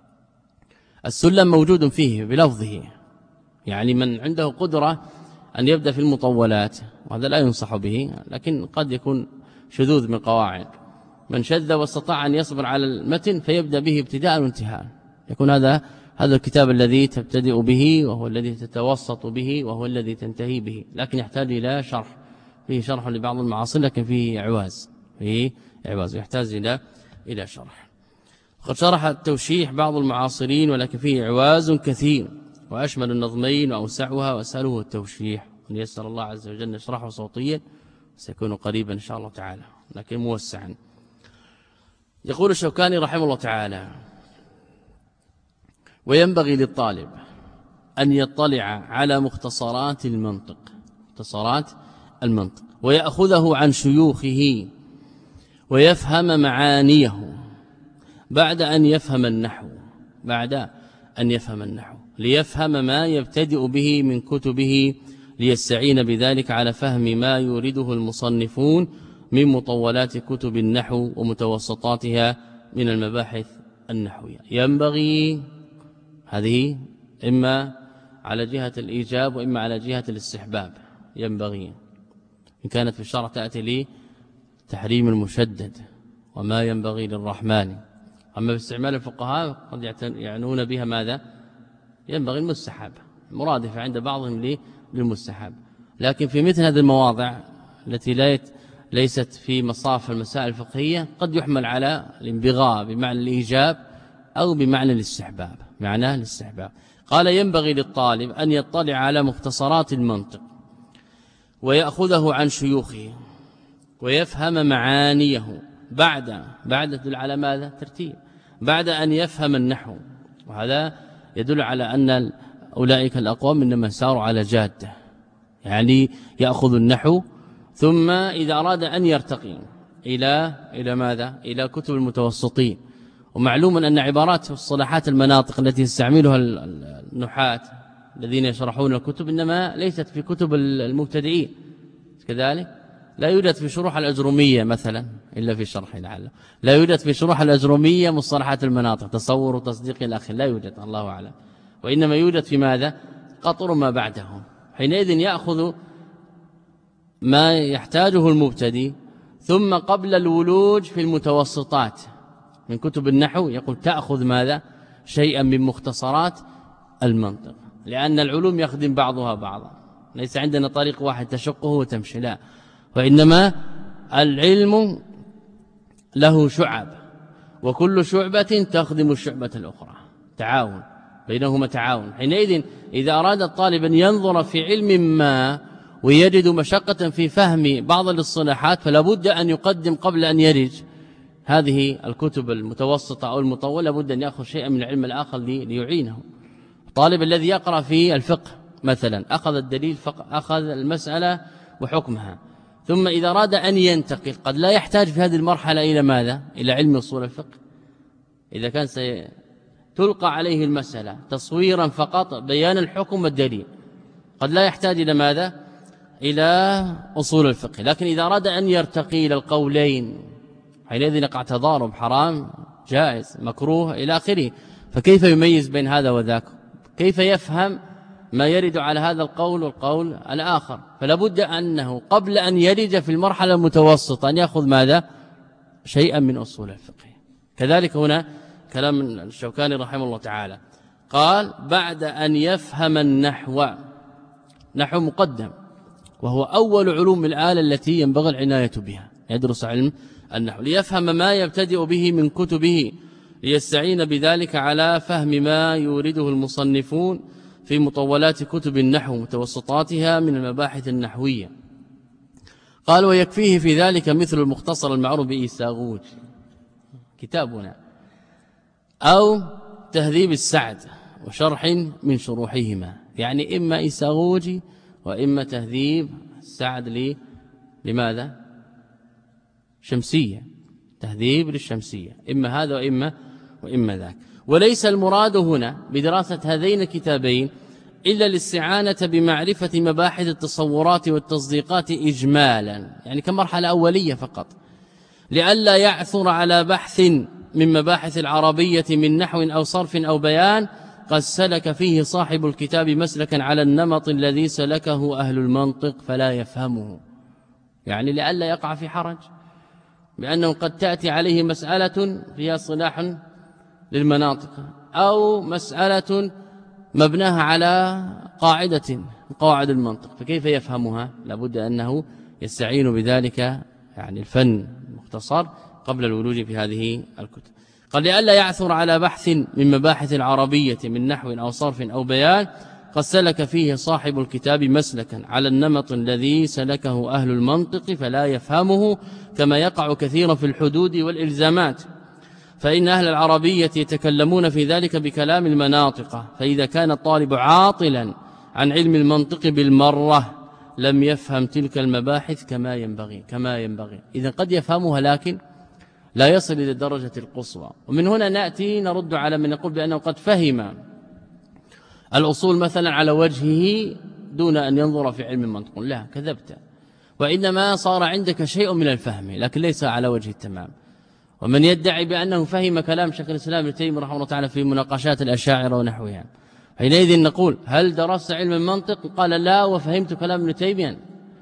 السلم موجود فيه بلفظه، يعني من عنده قدرة أن يبدأ في المطولات، وهذا لا ينصح به، لكن قد يكون شذوذ من قواعد. من شذ واستطاع أن يصبر على المتن فيبدأ به ابتداء وانتهاء، يكون هذا هذا الكتاب الذي تبتدئ به، وهو الذي تتوسط به، وهو الذي تنتهي به، لكن يحتاج إلى شرح، فيه شرح لبعض المعاصر لكن فيه إعواز، فيه إعواز يحتاج إلى إلى شرح. وقد شرح التوشيح بعض المعاصرين ولكن فيه إعواز كثير، وأشمل النظمين وأوسعها وأسأله التوشيح، أن يسر الله عز وجل نشرحه صوتيا سيكون قريبا إن شاء الله تعالى لكن موسعا. يقول الشوكاني رحمه الله تعالى: وينبغي للطالب أن يطلع على مختصرات المنطق مختصرات المنطق ويأخذه عن شيوخه ويفهم معانيه بعد أن يفهم النحو بعد أن يفهم النحو ليفهم ما يبتدئ به من كتبه ليستعين بذلك على فهم ما يورده المصنفون من مطولات كتب النحو ومتوسطاتها من المباحث النحوية. ينبغي هذه إما على جهة الإيجاب وإما على جهة الاستحباب. ينبغي إن كانت في الشرع تأتي لي تحريم المشدد وما ينبغي للرحمن، أما باستعمال الفقهاء قد يعنون بها ماذا؟ ينبغي المستحب، مرادفة عند بعضهم للمستحب. لكن في مثل هذه المواضع التي ليست في مصاف المسائل الفقهية قد يحمل على الانبغاء بمعنى الإيجاب أو بمعنى الاستحباب معناه الاستحباب. قال: ينبغي للطالب أن يطلع على مختصرات المنطق ويأخذه عن شيوخه ويفهم معانيه بعد بعد تدل على ماذا؟ ترتيب بعد أن يفهم النحو، وهذا يدل على أن أولئك الأقوام إنما ساروا على جادة، يعني يأخذ النحو ثم إذا أراد أن يرتقي إلى إلى ماذا؟ إلى كتب المتوسطين. ومعلوم أن عبارات الصلاحات المناطق التي يستعملها النحاة الذين يشرحون الكتب إنما ليست في كتب المبتدئين، كذلك لا يوجد في شروح الأجرومية مثلا إلا في شرح لعله، لا يوجد في شروح الأجرومية مصطلحات المناطق تصور وتصديق الأخ، لا يوجد الله أعلم، وإنما يوجد في ماذا؟ قطر ما بعده. حينئذ يأخذ ما يحتاجه المبتدئ ثم قبل الولوج في المتوسطات من كتب النحو يقول تأخذ ماذا؟ شيئا من مختصرات المنطق، لأن العلوم يخدم بعضها بعضا، ليس عندنا طريق واحد تشقه وتمشي، لا، وإنما العلم له شعب وكل شعبة تخدم الشعبة الأخرى، تعاون بينهما تعاون. حينئذ إذا أراد الطالب أن ينظر في علم ما ويجد مشقة في فهم بعض الاصطلاحات فلا بد أن يقدم قبل أن يرج هذه الكتب المتوسطة أو المطولة، بد أن يأخذ شيئا من العلم الآخر ليعينه. الطالب الذي يقرأ في الفقه مثلا أخذ الدليل أخذ المسألة وحكمها، ثم إذا أراد أن ينتقل قد لا يحتاج في هذه المرحلة إلى ماذا؟ إلى علم أصول الفقه، إذا كان سيتلقى عليه المسألة تصويرا فقط بيان الحكم والدليل قد لا يحتاج إلى ماذا؟ إلى أصول الفقه. لكن إذا أراد أن يرتقي إلى القولين حينئذ يقع تضارب، حرام جائز مكروه إلى آخره، فكيف يميز بين هذا وذاك؟ كيف يفهم ما يرد على هذا القول والقول الآخر؟ فلا بد أنه قبل أن يرد في المرحلة المتوسطة أن يأخذ ماذا؟ شيئا من أصول الفقه. كذلك هنا كلام الشوكاني رحمه الله تعالى قال بعد أن يفهم النحو، نحو مقدم وهو أول علوم الآلة التي ينبغي العناية بها، يدرس علم النحو ليفهم ما يبتدئ به من كتبه ليستعين بذلك على فهم ما يورده المصنفون في مطولات كتب النحو متوسطاتها من المباحث النحوية. قال ويكفيه في ذلك مثل المختصر المعروف بإيساغوج كتابنا، أو تهذيب السعد وشرح من شروحهما، يعني إما إيساغوجي وإما تهذيب السعد لي لماذا؟ شمسية، تهذيب للشمسية، إما هذا وإما وإما ذاك. وليس المراد هنا بدراسة هذين الكتابين إلا الاستعانة بمعرفة مباحث التصورات والتصديقات إجمالا، يعني كمرحلة أولية فقط، لئلا يعثر على بحث من مباحث العربية من نحو أو صرف أو بيان قد سلك فيه صاحب الكتاب مسلكا على النمط الذي سلكه أهل المنطق فلا يفهمه، يعني لئلا يقع في حرج بأنه قد تأتي عليه مسألة فيها صلاح للمناطق أو مسألة مبناها على قاعدة من قواعد المنطق، فكيف يفهمها؟ لابد أنه يستعين بذلك يعني الفن المختصر قبل الولوج في هذه الكتب. قال لئلا يعثر على بحث من مباحث العربية من نحو أو صرف أو بيان قد سلك فيه صاحب الكتاب مسلكا على النمط الذي سلكه أهل المنطق فلا يفهمه كما يقع كثيرا في الحدود والإلزامات، فإن أهل العربية يتكلمون في ذلك بكلام المناطق، فإذا كان الطالب عاطلا عن علم المنطق بالمرة لم يفهم تلك المباحث كما ينبغي كما ينبغي إذا قد يفهمها لكن لا يصل إلى الدرجة القصوى. ومن هنا نأتي نرد على من يقول بأنه قد فهم الأصول مثلا على وجهه دون أن ينظر في علم المنطق. لا، كذبت، وإنما صار عندك شيء من الفهم لكن ليس على وجه التمام. ومن يدعي بأنه فهم كلام شيخ الإسلام ابن تيمية رحمه الله تعالى في مناقشات الأشاعرة ونحوها، حينئذ نقول هل درست علم المنطق؟ قال لا وفهمت كلام ابن تيمية.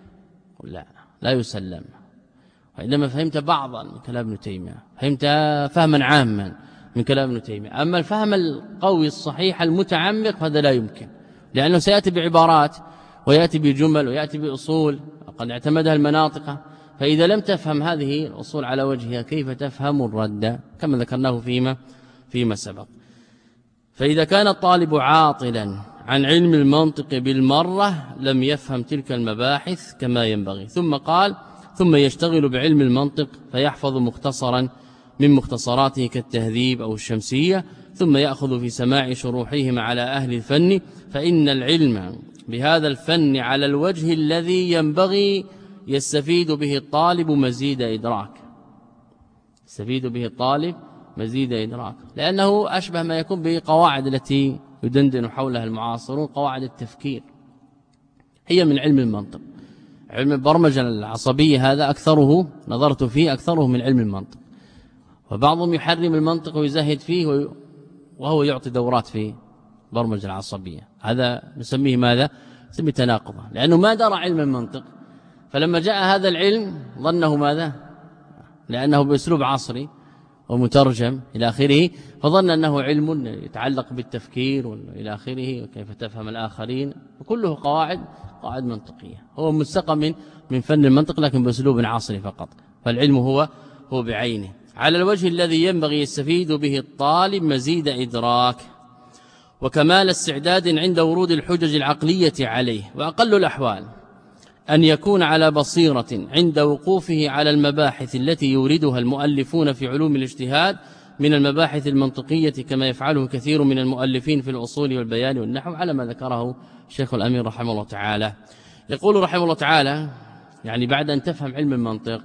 لا، لا يسلم، وإنما فهمت بعضا من كلام ابن تيمية، فهمت فهما عاما من كلام ابن تيمية. أما الفهم القوي الصحيح المتعمق هذا لا يمكن، لأنه سيأتي بعبارات ويأتي بجمل ويأتي بأصول قد اعتمدها المناطق، فإذا لم تفهم هذه الأصول على وجهها كيف تفهم الرد كما ذكرناه فيما فيما سبق. فإذا كان الطالب عاطلا عن علم المنطق بالمرة لم يفهم تلك المباحث كما ينبغي. ثم قال ثم يشتغل بعلم المنطق فيحفظ مختصرا من مختصراته كالتهذيب أو الشمسية، ثم يأخذ في سماع شروحهم على أهل الفن، فإن العلم بهذا الفن على الوجه الذي ينبغي يستفيد به الطالب مزيد إدراك يستفيد به الطالب مزيد إدراك لأنه أشبه ما يكون بقواعد التي يدندن حولها المعاصرون، قواعد التفكير هي من علم المنطق. علم البرمجة العصبية هذا أكثره نظرت فيه أكثره من علم المنطق، وبعضهم يحرم المنطق ويزهد فيه وهو يعطي دورات في برمجة العصبية. هذا نسميه ماذا؟ نسميه تناقضا، لأنه ما درى علم المنطق، فلما جاء هذا العلم ظنه ماذا؟ لأنه بأسلوب عصري ومترجم إلى آخره، فظن أنه علم يتعلق بالتفكير إلى آخره وكيف تفهم الآخرين، وكله قواعد قواعد منطقية، هو مستقى من من فن المنطق لكن بأسلوب عصري فقط. فالعلم هو هو بعينه على الوجه الذي ينبغي يستفيد به الطالب مزيد إدراك وكمال استعداد عند ورود الحجج العقلية عليه. وأقل الأحوال أن يكون على بصيرة عند وقوفه على المباحث التي يوردها المؤلفون في علوم الاجتهاد من المباحث المنطقية كما يفعله كثير من المؤلفين في الأصول والبيان والنحو، على ما ذكره الشيخ الأمين رحمه الله تعالى. يقول رحمه الله تعالى يعني بعد أن تفهم علم المنطق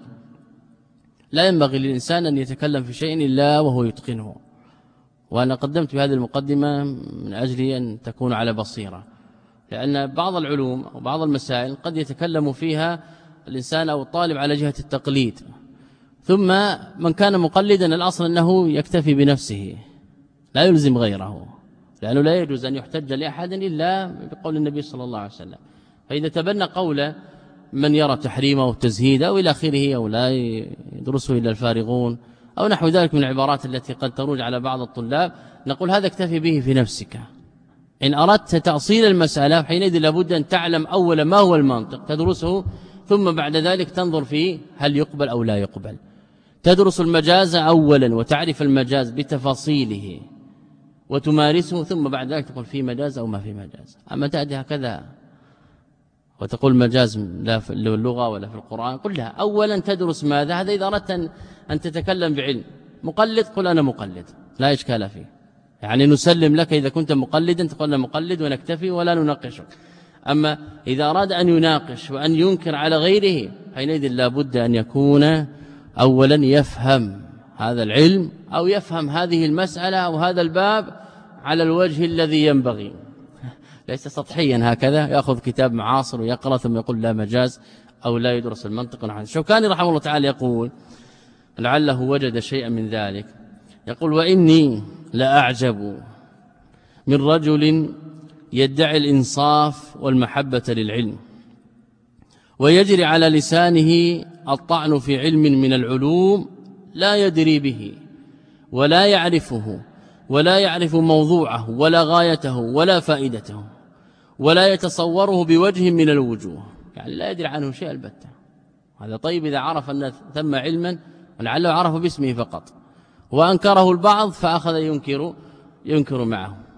لا ينبغي للإنسان أن يتكلم في شيء إلا وهو يتقنه، وأنا قدمت بهذه المقدمة من أجل أن تكون على بصيرة، لأن بعض العلوم أو بعض المسائل قد يتكلم فيها الإنسان أو الطالب على جهة التقليد، ثم من كان مقلدا الأصل أنه يكتفي بنفسه لا يلزم غيره، لأنه لا يجوز أن يحتج لأحد إلا بقول النبي صلى الله عليه وسلم. فإذا تبنى قول من يرى تحريمه وتزهيده أو إلى آخره أو لا يدرسه إلا الفارغون أو نحو ذلك من العبارات التي قد تروج على بعض الطلاب، نقول هذا اكتفي به في نفسك. إن أردت تأصيل المسألة حينئذ لابد أن تعلم أولا ما هو المنطق تدرسه، ثم بعد ذلك تنظر فيه هل يقبل أو لا يقبل. تدرس المجاز أولا وتعرف المجاز بتفاصيله وتمارسه، ثم بعد ذلك تقول في مجاز أو ما في مجاز. أما تأتي هكذا وتقول مجاز لا في اللغة ولا في القرآن، قل لها أولا تدرس ماذا. هذا إذا أردت أن تتكلم بعلم. مقلد قل أنا مقلد لا إشكال فيه، يعني نسلم لك إذا كنت مقلدا تقول أنا مقلد ونكتفي ولا نناقشك. أما إذا أراد أن يناقش وأن ينكر على غيره حينئذ لا بد أن يكون أولا يفهم هذا العلم أو يفهم هذه المسألة أو هذا الباب على الوجه الذي ينبغي، ليس سطحيا هكذا يأخذ كتاب معاصر ويقرأ ثم يقول لا مجاز أو لا يدرس المنطق. الشوكاني رحمه الله تعالى يقول لعله وجد شيئا من ذلك، يقول وإني لأعجب من رجل يدعي الإنصاف والمحبة للعلم ويجري على لسانه الطعن في علم من العلوم لا يدري به ولا يعرفه ولا يعرف موضوعه ولا غايته ولا فائدته ولا يتصوره بوجه من الوجوه، يعني لا يدري عنه شيء البتة. هذا طيب إذا عرف أن ثم علما ولعله عرف باسمه فقط، وأنكره البعض فأخذ ينكر ينكر معه،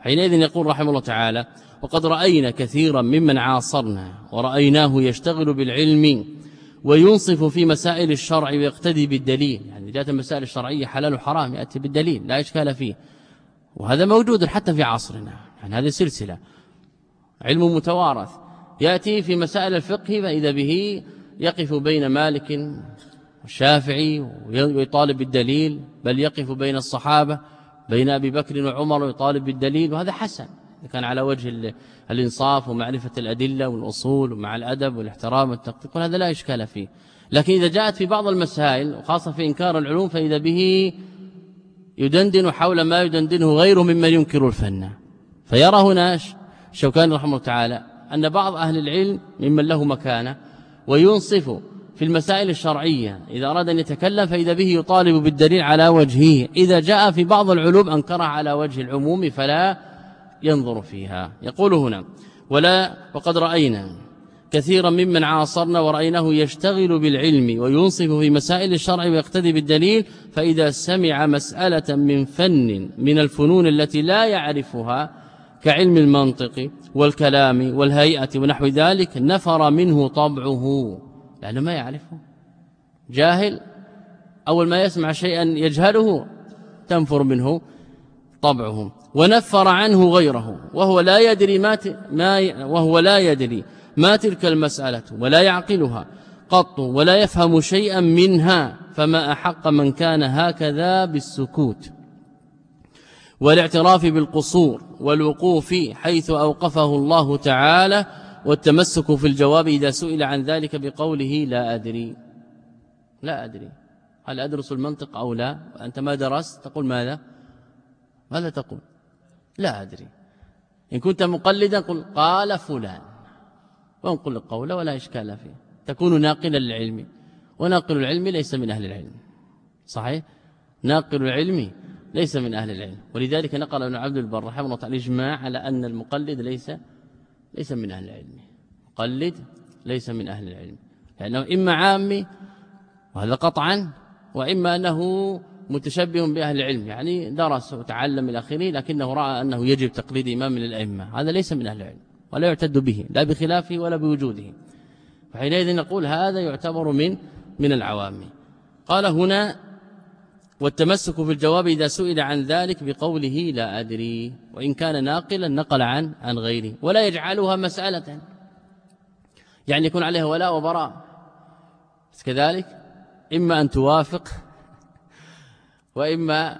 حينئذ يقول رحمه الله تعالى وقد رأينا كثيرا ممن عاصرنا ورأيناه يشتغل بالعلم وينصف في مسائل الشرع ويقتدي بالدليل، يعني جاءت المسائل الشرعية حلال وحرام يأتي بالدليل لا إشكال فيه، وهذا موجود حتى في عصرنا، يعني هذه سلسلة علم متوارث. يأتي في مسائل الفقه فإذا به يقف بين مالك والشافعي ويطالب بالدليل، بل يقف بين الصحابة بين أبي بكر وعمر ويطالب بالدليل، وهذا حسن كان على وجه الإنصاف ومعرفة الأدلة والأصول ومع الأدب والاحترام والتقدير، هذا لا إشكال فيه. لكن إذا جاءت في بعض المسائل وخاصة في إنكار العلوم فإذا به يدندن حول ما يدندنه غيره ممن ينكر الفن، فيرى هنا الشوكاني رحمه الله تعالى أن بعض أهل العلم ممن له مكانة وينصف في المسائل الشرعية إذا أراد أن يتكلم فإذا به يطالب بالدليل على وجهه، إذا جاء في بعض العلوم أنكرها على وجه العموم فلا ينظر فيها. يقول هنا ولا وقد رأينا كثيرا ممن عاصرنا ورأيناه يشتغل بالعلم وينصف في مسائل الشرع ويقتدي بالدليل، فإذا سمع مسألة من فن من الفنون التي لا يعرفها كعلم المنطق والكلام والهيئة ونحو ذلك نفر منه طبعه، لأنه ما يعرفه، جاهل، أول ما يسمع شيئا يجهله تنفر منه طبعه، ونفر عنه غيره وهو لا يدري ما ما وهو لا يدري ما تلك المسألة ولا يعقلها قط ولا يفهم شيئا منها، فما أحق من كان هكذا بالسكوت والاعتراف بالقصور والوقوف حيث أوقفه الله تعالى، والتمسك في الجواب إذا سئل عن ذلك بقوله لا أدري. لا أدري هل أدرس المنطق أو لا؟ وأنت ما درست تقول ماذا؟ ماذا تقول؟ لا أدري. إن كنت مقلدا قل قال فلان وانقل القول ولا إشكال فيه، تكون ناقلا للعلم، وناقل العلم ليس من أهل العلم، صحيح؟ ناقل العلم ليس من أهل العلم، ولذلك نقل ابن عبد البر رحمه الله تعالى الإجماع على أن المقلد ليس ليس من أهل العلم، مقلد ليس من أهل العلم، لأنه إما عامي وهذا قطعا، وإما أنه متشبه بأهل العلم، يعني درس وتعلم إلى آخره لكنه رأى أنه يجب تقليد إمام من الأئمة، هذا ليس من أهل العلم ولا يعتد به لا بخلافه ولا بوجوده، فحينئذ نقول هذا يعتبر من من العوام. قال هنا والتمسك في الجواب إذا سئل عن ذلك بقوله لا أدري، وإن كان ناقلا نقل عن عن غيره، ولا يجعلها مسألة يعني يكون عليها ولاء وبراء، كذلك إما أن توافق وإما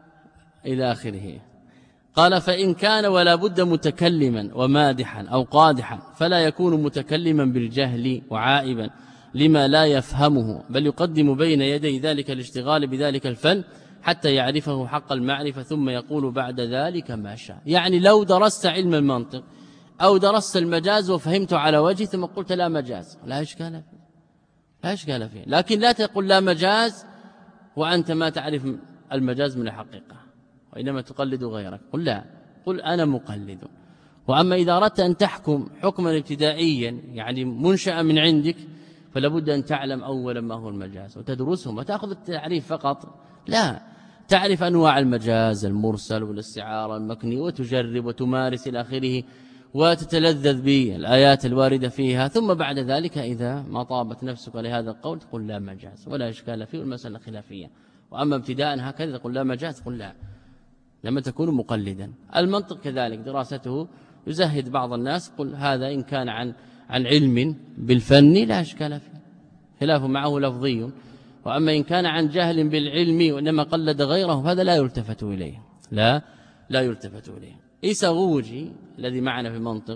إلى آخره. قال فإن كان ولا بد متكلما ومادحا أو قادحا فلا يكون متكلما بالجهل وعائبا لما لا يفهمه، بل يقدم بين يدي ذلك الاشتغال بذلك الفن حتى يعرفه حق المعرفة ثم يقول بعد ذلك ما شاء. يعني لو درست علم المنطق أو درست المجاز وفهمت على وجه ثم قلت لا مجاز لا إشكال فيه، لا إشكال فيه، لكن لا تقول لا مجاز وأنت ما تعرف المجاز من الحقيقة وإنما تقلد غيرك، قل لا، قل أنا مقلد. وأما إذا أردت أن تحكم حكما ابتدائيا يعني منشأ من عندك فلا بد أن تعلم أولا ما هو المجاز وتدرسهم وتأخذ التعريف فقط، لا، تعرف أنواع المجاز المرسل والاستعارة المكني وتجرب وتمارس إلى آخره وتتلذذ بالآيات الواردة فيها، ثم بعد ذلك إذا ما طابت نفسك لهذا القول تقول لا مجاز ولا إشكال فيه والمسألة خلافية. وأما ابتداء هكذا تقول لا مجاز قل لا، لما تكون مقلدا. المنطق كذلك دراسته يزهد بعض الناس، قل هذا إن كان عن عن علم بالفن لا إشكال فيه، خلاف معه لفظي، وأما إن كان عن جهل بالعلم وإنما قلد غيره هذا لا يلتفت إليه، لا لا يلتفت إليه. إيساغوجي الذي معنا في المنطق،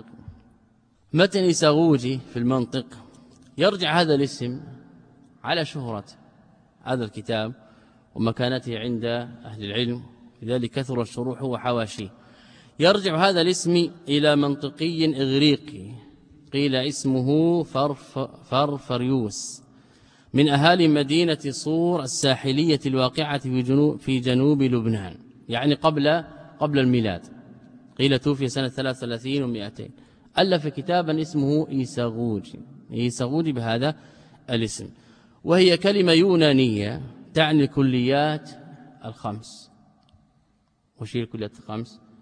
متن إيساغوجي في المنطق يرجع هذا الاسم على شهرة هذا الكتاب ومكانته عند أهل العلم، لذلك كثر الشروح وحواشيه. يرجع هذا الاسم إلى منطقي إغريقي قيل اسمه فرف فرفريوس من أهالي مدينة صور الساحلية الواقعة في جنوب, في جنوب لبنان، يعني قبل قبل الميلاد، قيل توفي سنة ثلاث وثلاثين ومئتين. ألف كتابا اسمه إيساغوجي، إيساغوجي بهذا الاسم، وهي كلمة يونانية تعني الكليات الخمس. وش هي الكليات الخمس؟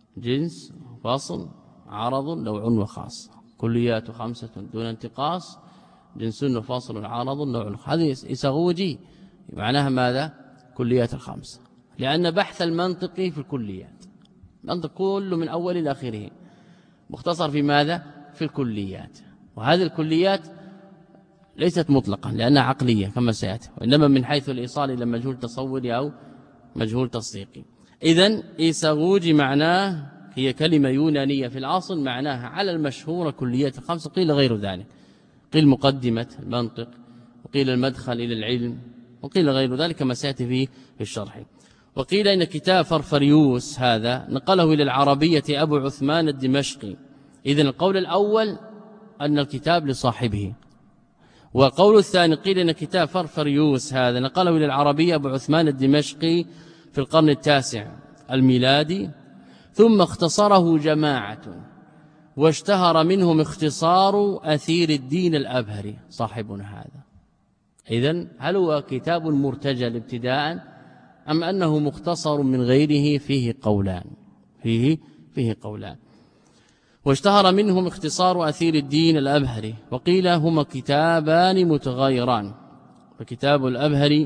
جنس فصل عرض نوع وخاص. كليات خمسة دون انتقاص، جنس وفصل عرض نوع. هذه يسغوجي معناها ماذا؟ كليات الخمسة، لأن بحث المنطقي في الكليات، المنطق كله من أول إلى آخره مختصر في ماذا؟ في الكليات. وهذه الكليات ليست مطلقة لأنها عقلية كما سيأتي، وإنما من حيث الإيصال إلى مجهول تصوري أو مجهول تصديقي. إذن إيساغوجي معناه هي كلمة يونانية في الأصل، معناها على المشهور كليات الخمسة، قيل غير ذلك، قيل مقدمة المنطق، وقيل المدخل إلى العلم، وقيل غير ذلك كما سيأتي فيه في الشرح. وقيل إن كتاب فرفريوس هذا نقله إلى العربية أبو عثمان الدمشقي. إذن القول الأول أن الكتاب لصاحبه، والقول الثاني قيل إن كتاب فرفريوس هذا نقله إلى العربية أبو عثمان الدمشقي في القرن التاسع الميلادي، ثم اختصره جماعة واشتهر منهم اختصار أثير الدين الأبهري صاحبنا هذا. إذن هل هو كتاب مرتجل ابتداء أم أنه مختصر من غيره؟ فيه قولان فيه فيه قولان واشتهر منهم اختصار أثير الدين الأبهري، وقيل هما كتابان متغايران، فكتاب الأبهري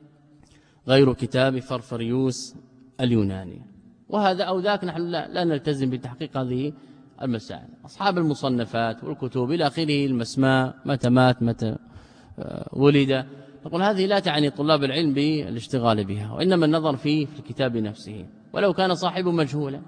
غير كتاب فرفريوس اليوناني. وهذا أو ذاك نحن لا, لا نلتزم بتحقيق هذه المسائل. أصحاب المصنفات والكتب إلى آخره، المسماء، متى مات، متى ولد، نقول هذه لا تعني طلاب العلم بالاشتغال بها، وإنما النظر فيه في الكتاب نفسه، ولو كان صاحبه مجهولا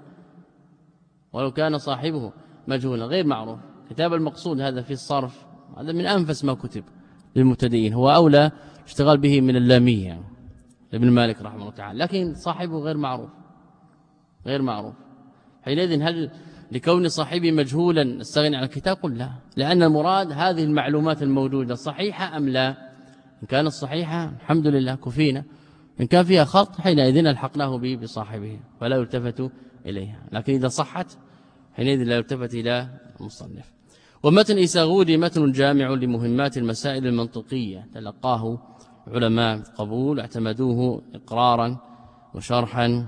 ولو كان صاحبه مجهولا غير معروف. كتاب المقصود هذا في الصرف، هذا من أنفس ما كتب للمبتدئين، هو أولى اشتغال به من اللامية ابن مالك رحمه الله تعالى، لكن صاحبه غير معروف غير معروف حينئذ هل لكون صاحبه مجهولا استغني عن الكتاب؟ قل لا، لأن المراد هذه المعلومات الموجودة صحيحة أم لا. إن كانت صحيحة الحمد لله كفينا، إن كان فيها خط حينئذ الحقناه به بصاحبه فلا يلتفت إليها، لكن إذا صحت حينئذ لا يلتفت إلى المصنف. ومتن إيساغودي متن جامع لمهمات المسائل المنطقية، تلقاه علماء قبول اعتمدوه إقرارا وشرحا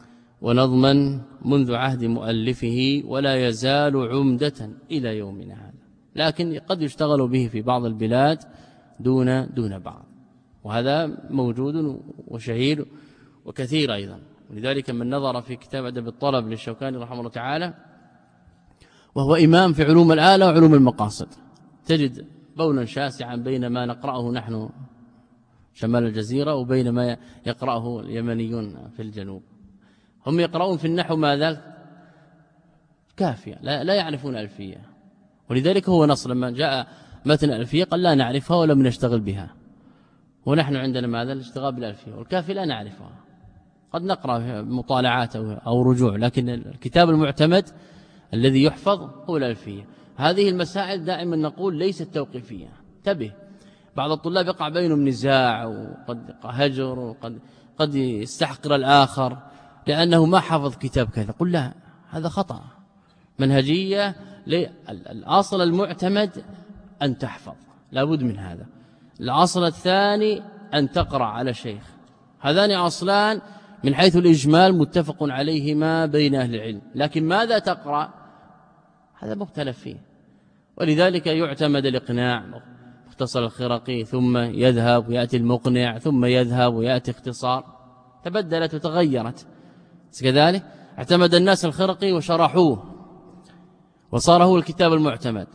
ونظما منذ عهد مؤلفه، ولا يزال عمدة إلى يومنا هذا، لكن قد يشتغل به في بعض البلاد دون دون بعض، وهذا موجود وشهير وكثير أيضا. ولذلك من نظر في كتاب أدب الطلب للشوكاني رحمه الله تعالى، وهو إمام في علوم الآلة وعلوم المقاصد، تجد بونا شاسعا بين ما نقرأه نحن شمال الجزيرة وبين ما يقرأه اليمنيون في الجنوب. هم يقرؤون في النحو ماذا؟ كافية، لا, لا يعرفون ألفية، ولذلك هو نص لما جاء متن ألفية قال لا نعرفها ولم نشتغل بها، ونحن عندنا ماذا؟ الاشتغال بالألفية، والكافية لا نعرفها، قد نقرأ مطالعات أو رجوع، لكن الكتاب المعتمد الذي يحفظ هو الألفية. هذه المسائل دائما نقول ليست توقيفية، انتبه، بعض الطلاب يقع بينهم نزاع وقد هجر وقد قد يستحقر الآخر لأنه ما حفظ كتاب كذا، قل لا، هذا خطأ منهجية. الأصل المعتمد أن تحفظ، لا بد من هذا. الأصل الثاني أن تقرأ على شيخ، هذان أصلان من حيث الإجمال متفق عليهما بين أهل العلم، لكن ماذا تقرأ هذا مختلف فيه. ولذلك يعتمد الإقناع، مختصر الخرقي، ثم يذهب ويأتي المقنع، ثم يذهب ويأتي اختصار، تبدلت وتغيرت كذلك. اعتمد الناس الخرقي وشرحوه وصار هو الكتاب المعتمد.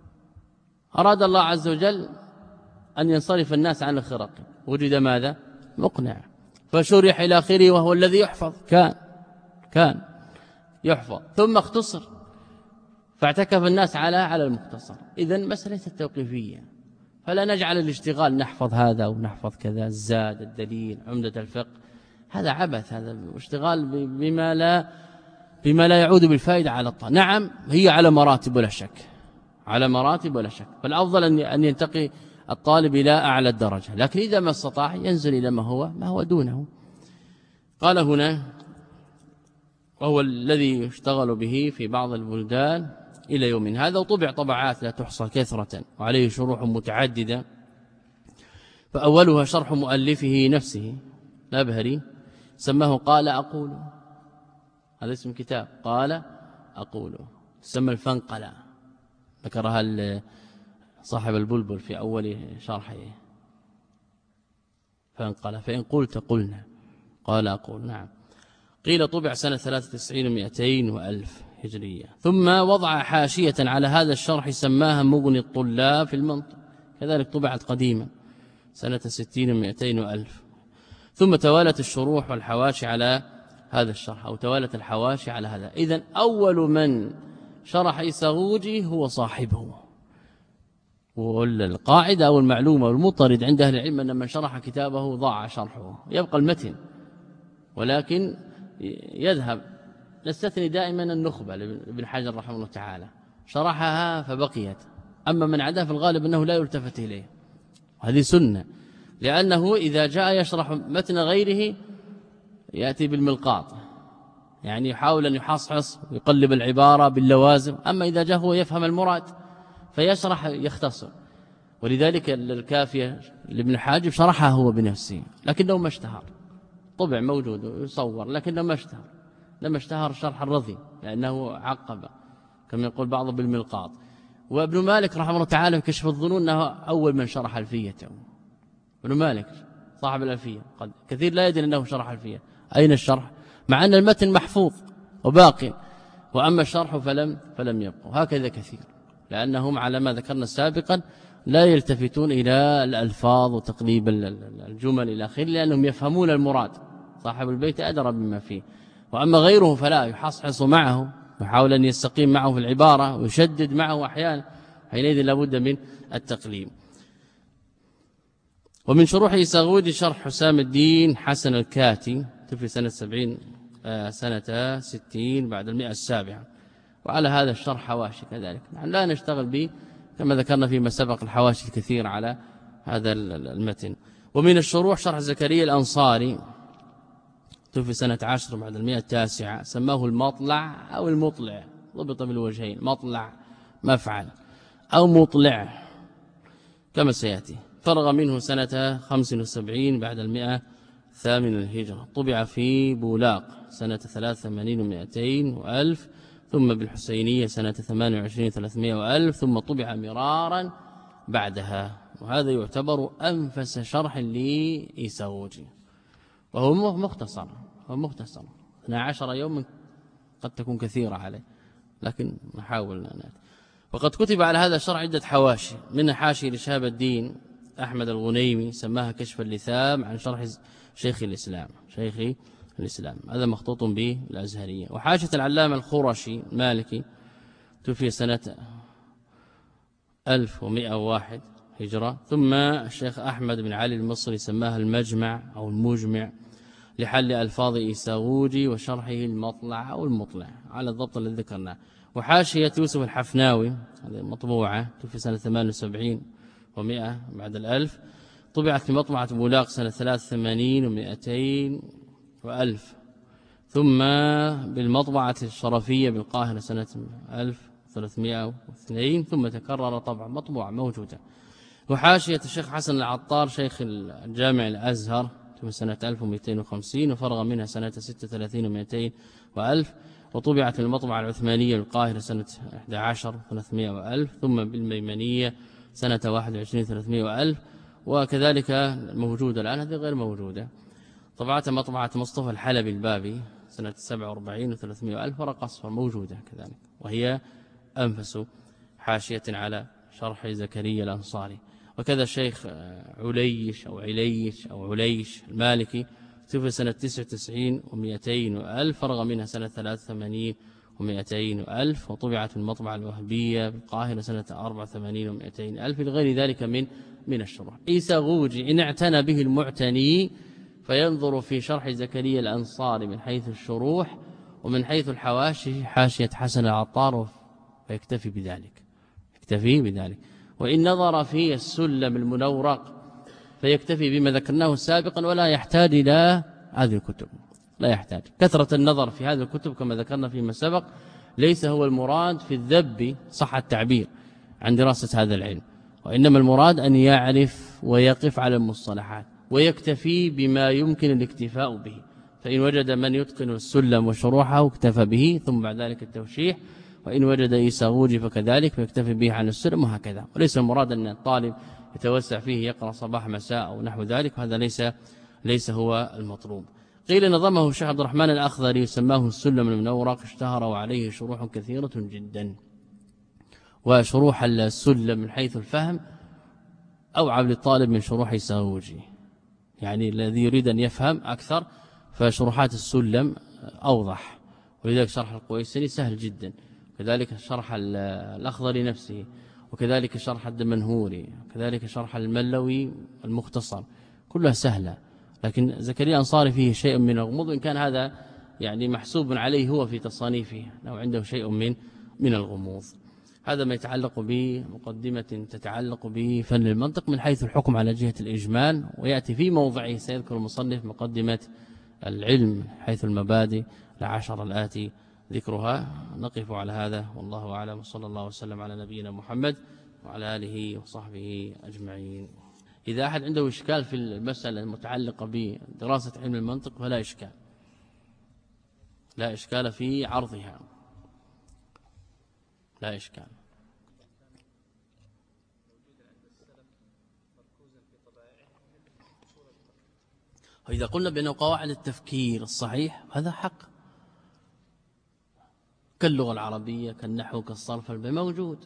أراد الله عز وجل أن ينصرف الناس عن الخرقي، وجد ماذا؟ مقنع، فشرح إلى آخره وهو الذي يحفظ، كان كان يحفظ، ثم اختصر فاعتكف الناس على على المختصر. إذن مسألة التوقيفية، فلا نجعل الاشتغال نحفظ هذا ونحفظ كذا، الزاد، الدليل، عمدة الفقه، هذا عبث، هذا اشتغال بما لا بما لا يعود بالفائدة على الطالب. نعم هي على مراتب ولا شك، على مراتب ولا شك، فالأفضل أن ينتقي الطالب إلى أعلى الدرجة، لكن إذا ما استطاع ينزل إلى ما هو ما هو دونه. قال هنا وهو الذي يشتغل به في بعض البلدان إلى يوم هذا، وطبع طبعات لا تحصى كثرة، وعليه شروح متعددة، فأولها شرح مؤلفه نفسه الأبهري، سماه قال أقول هذا اسم كتاب. قال أقول تسمى الفنقلة، ذكرها صاحب البلبل في أول شرحه. فانقلة فإن قلت قلنا، قال أقول نعم. قيل طبع سنة ثلاثة وتسعين ومئتين وألف هجرية. ثم وضع حاشية على هذا الشرح سماها مغني الطلاب في المنطق، كذلك طبعت قديما سنة ستين ومئتين وألف. ثم توالت الشروح والحواشي على هذا الشرح، أو توالت الحواشي على هذا. إذن أول من شرح إيساغوجي هو صاحبه. والقاعدة أو المعلومة والمطرد عند أهل العلم أن من شرح كتابه ضاع شرحه، يبقى المتن ولكن يذهب. نستثني دائما النخبة لابن حجر رحمه الله تعالى، شرحها فبقيت، أما من عداه في الغالب أنه لا يلتفت إليه. هذه سنة، لأنه إذا جاء يشرح متن غيره يأتي بالملقاط، يعني يحاول أن يحصحص ويقلب العبارة باللوازم. أما إذا جاء هو يفهم المراد فيشرح يختصر. ولذلك الكافية لابن حاجب شرحها هو بنفسه، لكنه ما اشتهر. طبع موجود ويصور لكنه ما اشتهر، لما اشتهر شرح الرضي لأنه عقب كما يقول بعض بالملقاط. وابن مالك رحمه الله تعالى في كشف الظنون أنه أول من شرح الفيته. ابن مالك صاحب الألفية قد كثير لا يدري أنه شرح الفية. أين الشرح؟ مع أن المتن محفوظ وباقي، وأما الشرح فلم فلم يبقوا. هكذا كثير، لأنهم على ما ذكرنا سابقا لا يلتفتون إلى الألفاظ وتقليب الجمل إلى آخره، لأنهم يفهمون المراد. صاحب البيت أدرى بما فيه. وأما غيره فلا، يحصحص معه ويحاول أن يستقيم معه في العبارة ويشدد معه أحيانا، حينئذ لابد من التقليم. ومن شروح إيساغوجي شرح حسام الدين حسن الكاتي، توفي سنة سبعين سنة ستين بعد المئة السابعة. وعلى هذا الشرح حواشي كذلك، نحن لا نشتغل به كما ذكرنا فيما سبق الحواشي الكثير على هذا المتن. ومن الشروح شرح زكريا الأنصاري، توفي سنة عشر بعد المئة التاسعة، سماه المطلع أو المطلع، ضبط بالوجهين، مطلع مفعل أو مطلع كما سيأتي. فرغ منه سنة خمس وسبعين بعد المئة الثامنة الهجرة. طبع في بولاق سنة ثلاث وثمانين ومئتين وألف، ثم بالحسينية سنة ثمان وعشرين ثلاثمائة وألف، ثم طبع مرارا بعدها. وهذا يعتبر أنفس شرح لإيساغوجي، وهو مختصر، هو مختصر اثنا عشر يوم، قد تكون كثيرة عليه لكن نحاول نأتي. وقد كتب على هذا الشرح عدة حواشي، من حاشي لشهاب الدين أحمد الغنيمي سماها كشف اللثام عن شرح شيخ الإسلام، شيخ الإسلام، هذا مخطوط به الأزهرية. وحاشية العلامة الخرشي المالكي، توفي سنة ألف ومئة وواحد هجرة. ثم الشيخ أحمد بن علي المصري سماها المجمع أو المجمع لحل ألفاظ إيساغوجي وشرحه المطلع أو المطلع على الضبط الذي ذكرناه. وحاشية يوسف الحفناوي هذه مطبوعة، توفي سنة ثمان وسبعين ومئة بعد الألف، طبعت في مطبعة بولاق سنة ثلاث وثمانين ومئتين وألف. ثم بالمطبعة الشرفية بالقاهرة سنة ألف وثلاثمائة واثنين، ثم تكرر طبعا مطبوعة موجودة. وحاشية الشيخ حسن العطار شيخ الجامع الأزهر في سنة ألف ومئتين وخمسين، وفرغ منها سنة ستة وثلاثين ومئتين وألف. وطبعت في المطبعة العثمانية بالقاهرة سنة أحد عشر ثلاثمائة وألف، ثم بالميمنية سنة واحد وعشرين ثلاثمائة وألف. وكذلك موجودة الآن، هذه غير موجودة. طبعت مطبعة مصطفى الحلبي البابي سنة سبعة وأربعين وثلاثمائة وألف، ورقة أصفر موجودة كذلك، وهي أنفس حاشية على شرح زكريا الأنصاري. وكذا الشيخ عليش أو عليش أو عليش المالكي، توفي سنة تسعة وتسعين ومئتين وألف، فرغ منها سنة ثلاث وثمانين ومئتين وألف. وطبعت المطبعة الوهبية بالقاهرة سنة أربعة وثمانين ومئتين ألف، لغير ذلك من من الشروح. إيساغوجي إن اعتنى به المعتني فينظر في شرح زكريا الأنصاري من حيث الشروح، ومن حيث الحواشي حاشية حسن العطار، فيكتفي بذلك، يكتفي بذلك. وإن نظر في السلم المنورق فيكتفي بما ذكرناه سابقا، ولا يحتاج إلى هذه الكتب، لا يحتاج. كثرة النظر في هذه الكتب كما ذكرنا فيما سبق ليس هو المراد في الذب صح التعبير عن دراسة هذا العلم، وإنما المراد أن يعرف ويقف على المصطلحات ويكتفي بما يمكن الاكتفاء به، فإن وجد من يتقن السلم وشروحه اكتفى به، ثم بعد ذلك التوشيح، وإن وجد إيساغوجي فكذلك فيكتفي به عن السلم، وهكذا. وليس المراد أن الطالب يتوسع فيه يقرأ صباح مساء أو نحو ذلك، وهذا ليس ليس هو المطلوب. قيل نظمه الشيخ عبد الرحمن الأخضري يسماه السلم المنورق، اشتهر وعليه شروح كثيرة جدا. وشروح السلم من حيث الفهم أوعب للطالب من شروح إيساغوجي، يعني الذي يريد أن يفهم أكثر فشروحات السلم أوضح، ولذلك شرح القويسري سهل جدا، كذلك شرح الأخضري نفسه، وكذلك شرح الدمنهوري، وكذلك شرح الملوي المختصر، كلها سهلة. لكن زكريا الأنصاري فيه شيء من الغموض، إن كان هذا يعني محسوب عليه هو في تصانيفه، لو عنده شيء من من الغموض. هذا ما يتعلق بمقدمة تتعلق بفن المنطق من حيث الحكم على جهة الإجمال، ويأتي في موضعه سيذكر المصنف مقدمة العلم حيث المبادئ العشر الآتي ذكرها. نقف على هذا والله أعلم، صلى الله وسلم على نبينا محمد وعلى آله وصحبه أجمعين. إذا أحد عنده إشكال في المسألة المتعلقة بدراسة علم المنطق فلا إشكال، لا إشكال في عرضها، لا إشكال. وإذا قلنا بأنه قواعد التفكير الصحيح هذا حق، كاللغة العربية كالنحو كالصرف موجود.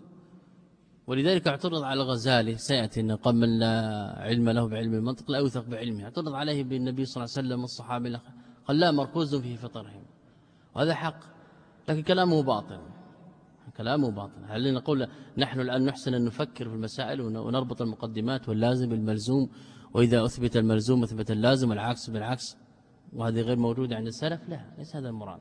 ولذلك اعترض على الغزالي، سيأتي أن قبل لا علم له بعلم المنطق لا يوثق بعلمه، اعترض عليه بالنبي صلى الله عليه وسلم والصحابة قال لا مركوز في فطرهم، وهذا حق، لكن كلامه باطل، كلامه باطل. هل نقول نحن الآن نحسن أن نفكر في المسائل ونربط المقدمات واللازم بالملزوم، وإذا أثبت الملزوم أثبت اللازم والعكس بالعكس، وهذه غير موجودة عند السلف؟ لا، ليس هذا المراد.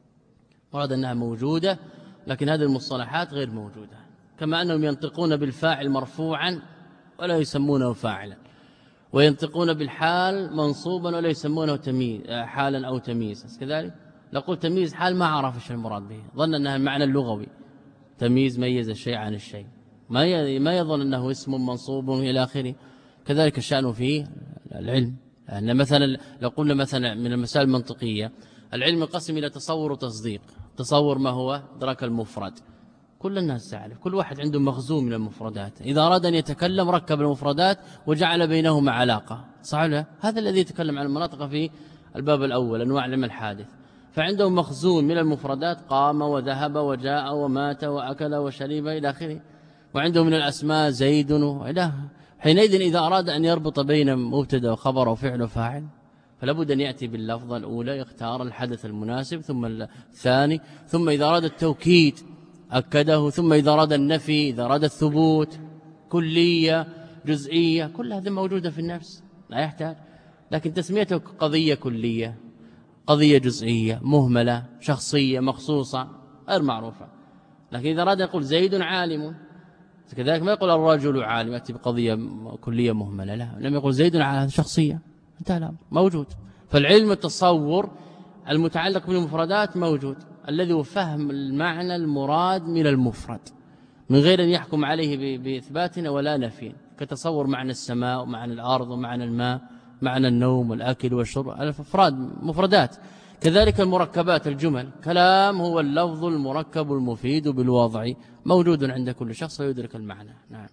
مراد أنها موجودة، لكن هذه المصطلحات غير موجودة. كما أنهم ينطقون بالفاعل مرفوعا ولا يسمونه فاعلا، وينطقون بالحال منصوبا ولا يسمونه تمييز حالا أو تمييز كذلك. لقول تمييز حال ما عرف ايش المراد به، ظن أنها المعنى اللغوي، تمييز ميز الشيء عن الشيء، ما ما يظن أنه اسم منصوب إلى آخره. كذلك الشأن في العلم، لأن مثلا لو قلنا مثلا من المسائل المنطقية العلم ينقسم إلى تصور وتصديق. تصور ما هو؟ إدراك المفرد، كل الناس تعرف، كل واحد عنده مخزون من المفردات، إذا أراد أن يتكلم ركب المفردات وجعل بينهما علاقة، صحيح؟ هذا الذي يتكلم عن المناطق في الباب الأول أنواع العلم الحادث، فعنده مخزون من المفردات، قام وذهب وجاء ومات وأكل وشرب إلى آخره، وعنده من الأسماء زيد وإله. حينئذ إذا أراد أن يربط بين مبتدا وخبر وفعل وفاعل فلا بد أن يأتي باللفظة الأولى، يختار الحدث المناسب، ثم الثاني، ثم إذا أراد التوكيد أكده، ثم إذا أراد النفي، إذا أراد الثبوت، كلية جزئية، كل هذا موجودة في النفس لا يحتاج. لكن تسميته قضية كلية، قضية جزئية، مهملة، شخصية مخصوصة غير معروفة. لكن إذا أراد يقول زيد عالم كذلك، ما يقول الرجل عالم يأتي بقضية كلية مهملة، لا، لم يقول زيد عالم شخصية، انتهى الأمر، موجود. فالعلم التصور المتعلق بالمفردات موجود، الذي هو فهم المعنى المراد من المفرد من غير أن يحكم عليه بإثباتنا ولا نفي، كتصور معنى السماء ومعنى الأرض ومعنى الماء، معنى النوم والأكل والشرب، الأفراد مفردات. كذلك المركبات الجمل، كلام هو اللفظ المركب المفيد بالوضع، موجود عند كل شخص ويدرك المعنى. نعم.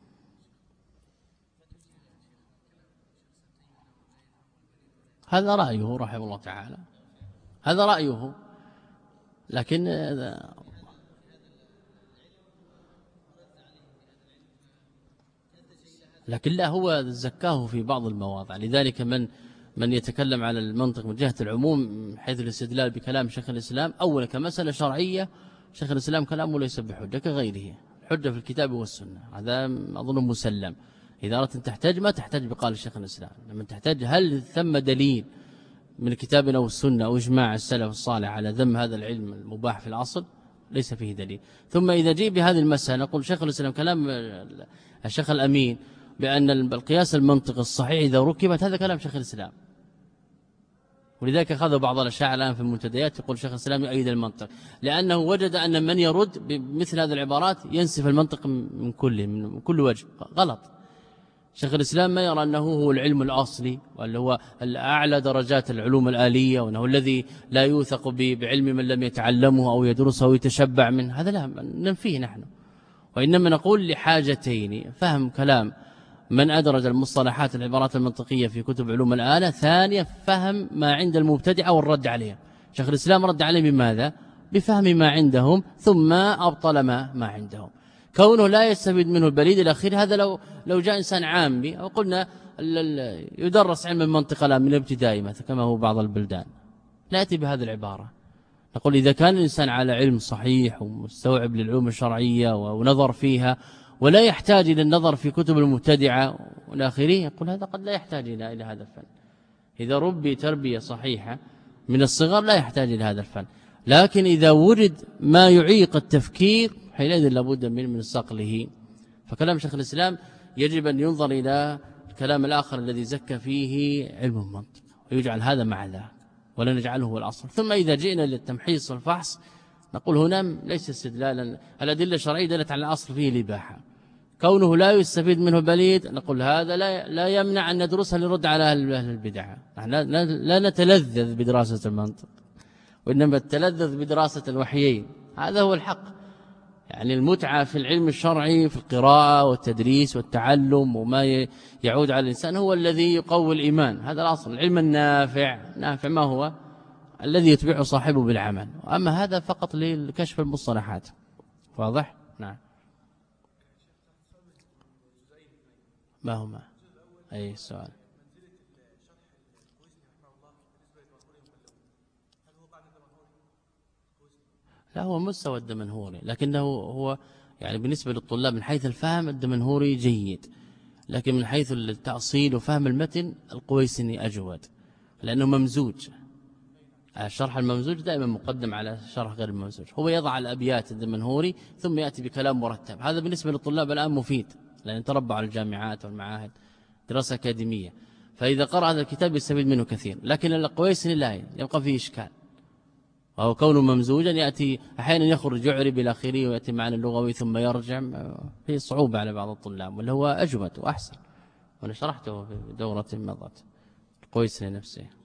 هذا رأيه رحمه الله تعالى، هذا رأيه، لكن لكن لا، هو زكاه في بعض المواضع. لذلك من من يتكلم على المنطق من جهة العموم حيث الاستدلال بكلام شيخ الإسلام أولا كمسألة شرعية، شيخ الإسلام كلامه ليس بحجة كغيره، الحجة في الكتاب والسنة، هذا أظن مسلم. إذا أردت أن تحتاج ما تحتاج بقال شيخ الإسلام، لما تحتاج هل ثم دليل من الكتاب أو السنة أو إجماع السلف الصالح على ذم هذا العلم المباح في الأصل، ليس فيه دليل. ثم إذا جيء بهذه المسألة نقول شيخ الإسلام كلام الشيخ الأمين بأن القياس المنطق الصحيح إذا ركبت، هذا كلام شيخ الإسلام. ولذلك أخذ بعض الأشاعرة الآن في المنتديات يقول شيخ الإسلام يؤيد المنطق، لأنه وجد أن من يرد بمثل هذه العبارات ينسف المنطق من كل من كل وجه، غلط. شيخ الإسلام ما يرى أنه هو العلم الأصلي وأنه هو أعلى درجات العلوم الآلية وأنه الذي لا يوثق بعلم من لم يتعلمه أو يدرسه أو يتشبع منه، هذا لا ننفيه نحن، وإنما نقول لحاجتين: فهم كلام من أدرج المصطلحات العبارات المنطقية في كتب علوم الآلة، ثانيا فهم ما عند المبتدعة والرد عليهم. شيخ الإسلام رد عليه بماذا؟ بفهم ما عندهم ثم أبطل ما, ما عندهم. كونه لا يستفيد منه البليد الأخير، هذا لو لو جاء إنسان عامي أو قلنا يدرس علم المنطق الآن من الابتدائي مثلا كما هو بعض البلدان، نأتي بهذه العبارة نقول إذا كان الإنسان على علم صحيح ومستوعب للعلوم الشرعية ونظر فيها ولا يحتاج إلى النظر في كتب المبتدعة والآخرين، يقول هذا قد لا يحتاج إلى إلى هذا الفن. إذا ربي تربية صحيحة من الصغر لا يحتاج إلى هذا الفن، لكن إذا وجد ما يعيق التفكير حينئذ لابد من من صقله. فكلام شيخ الإسلام يجب أن ينظر إلى الكلام الآخر الذي زكى فيه علم المنطق ويجعل هذا مع ذاك ولا نجعله هو الأصل. ثم إذا جئنا للتمحيص والفحص نقول هنا ليس استدلالا، الأدلة الشرعية دلت على الأصل فيه الإباحة، كونه لا يستفيد منه بليد نقول هذا لا لا يمنع أن ندرسها لرد على أهل البدع. نحن لا, لا نتلذذ بدراسة المنطق وإنما التلذذ بدراسة الوحيين، هذا هو الحق. يعني المتعة في العلم الشرعي في القراءة والتدريس والتعلم وما يعود على الإنسان هو الذي يقوي الإيمان، هذا الأصل. العلم النافع نافع ما هو؟ الذي يتبعه صاحبه بالعمل، أما هذا فقط لكشف المصطلحات. واضح؟ نعم. ما هما؟ أي سؤال؟ لا هو مستوى الدمنهوري، لكنه هو يعني بالنسبة للطلاب من حيث الفهم الدمنهوري جيد، لكن من حيث التأصيل وفهم المتن القويسني أجود، لأنه ممزوج. الشرح الممزوج دائما مقدم على شرح غير الممزوج. هو يضع الأبيات الدمنهوري ثم يأتي بكلام مرتب، هذا بالنسبة للطلاب الآن مفيد لأن تربوا على الجامعات والمعاهد دراسة أكاديمية، فإذا قرأ هذا الكتاب يستفيد منه كثير. لكن القويسني لا يبقى فيه إشكال، وهو كونه ممزوجا يأتي أحيانا يخرج يعرب إلى آخره ويأتي معنا اللغوي ثم يرجع، فيه صعوبة على بعض الطلاب، واللي هو أجمد وأحسن، وأنا شرحته في دورة مضت القويسني نفسه.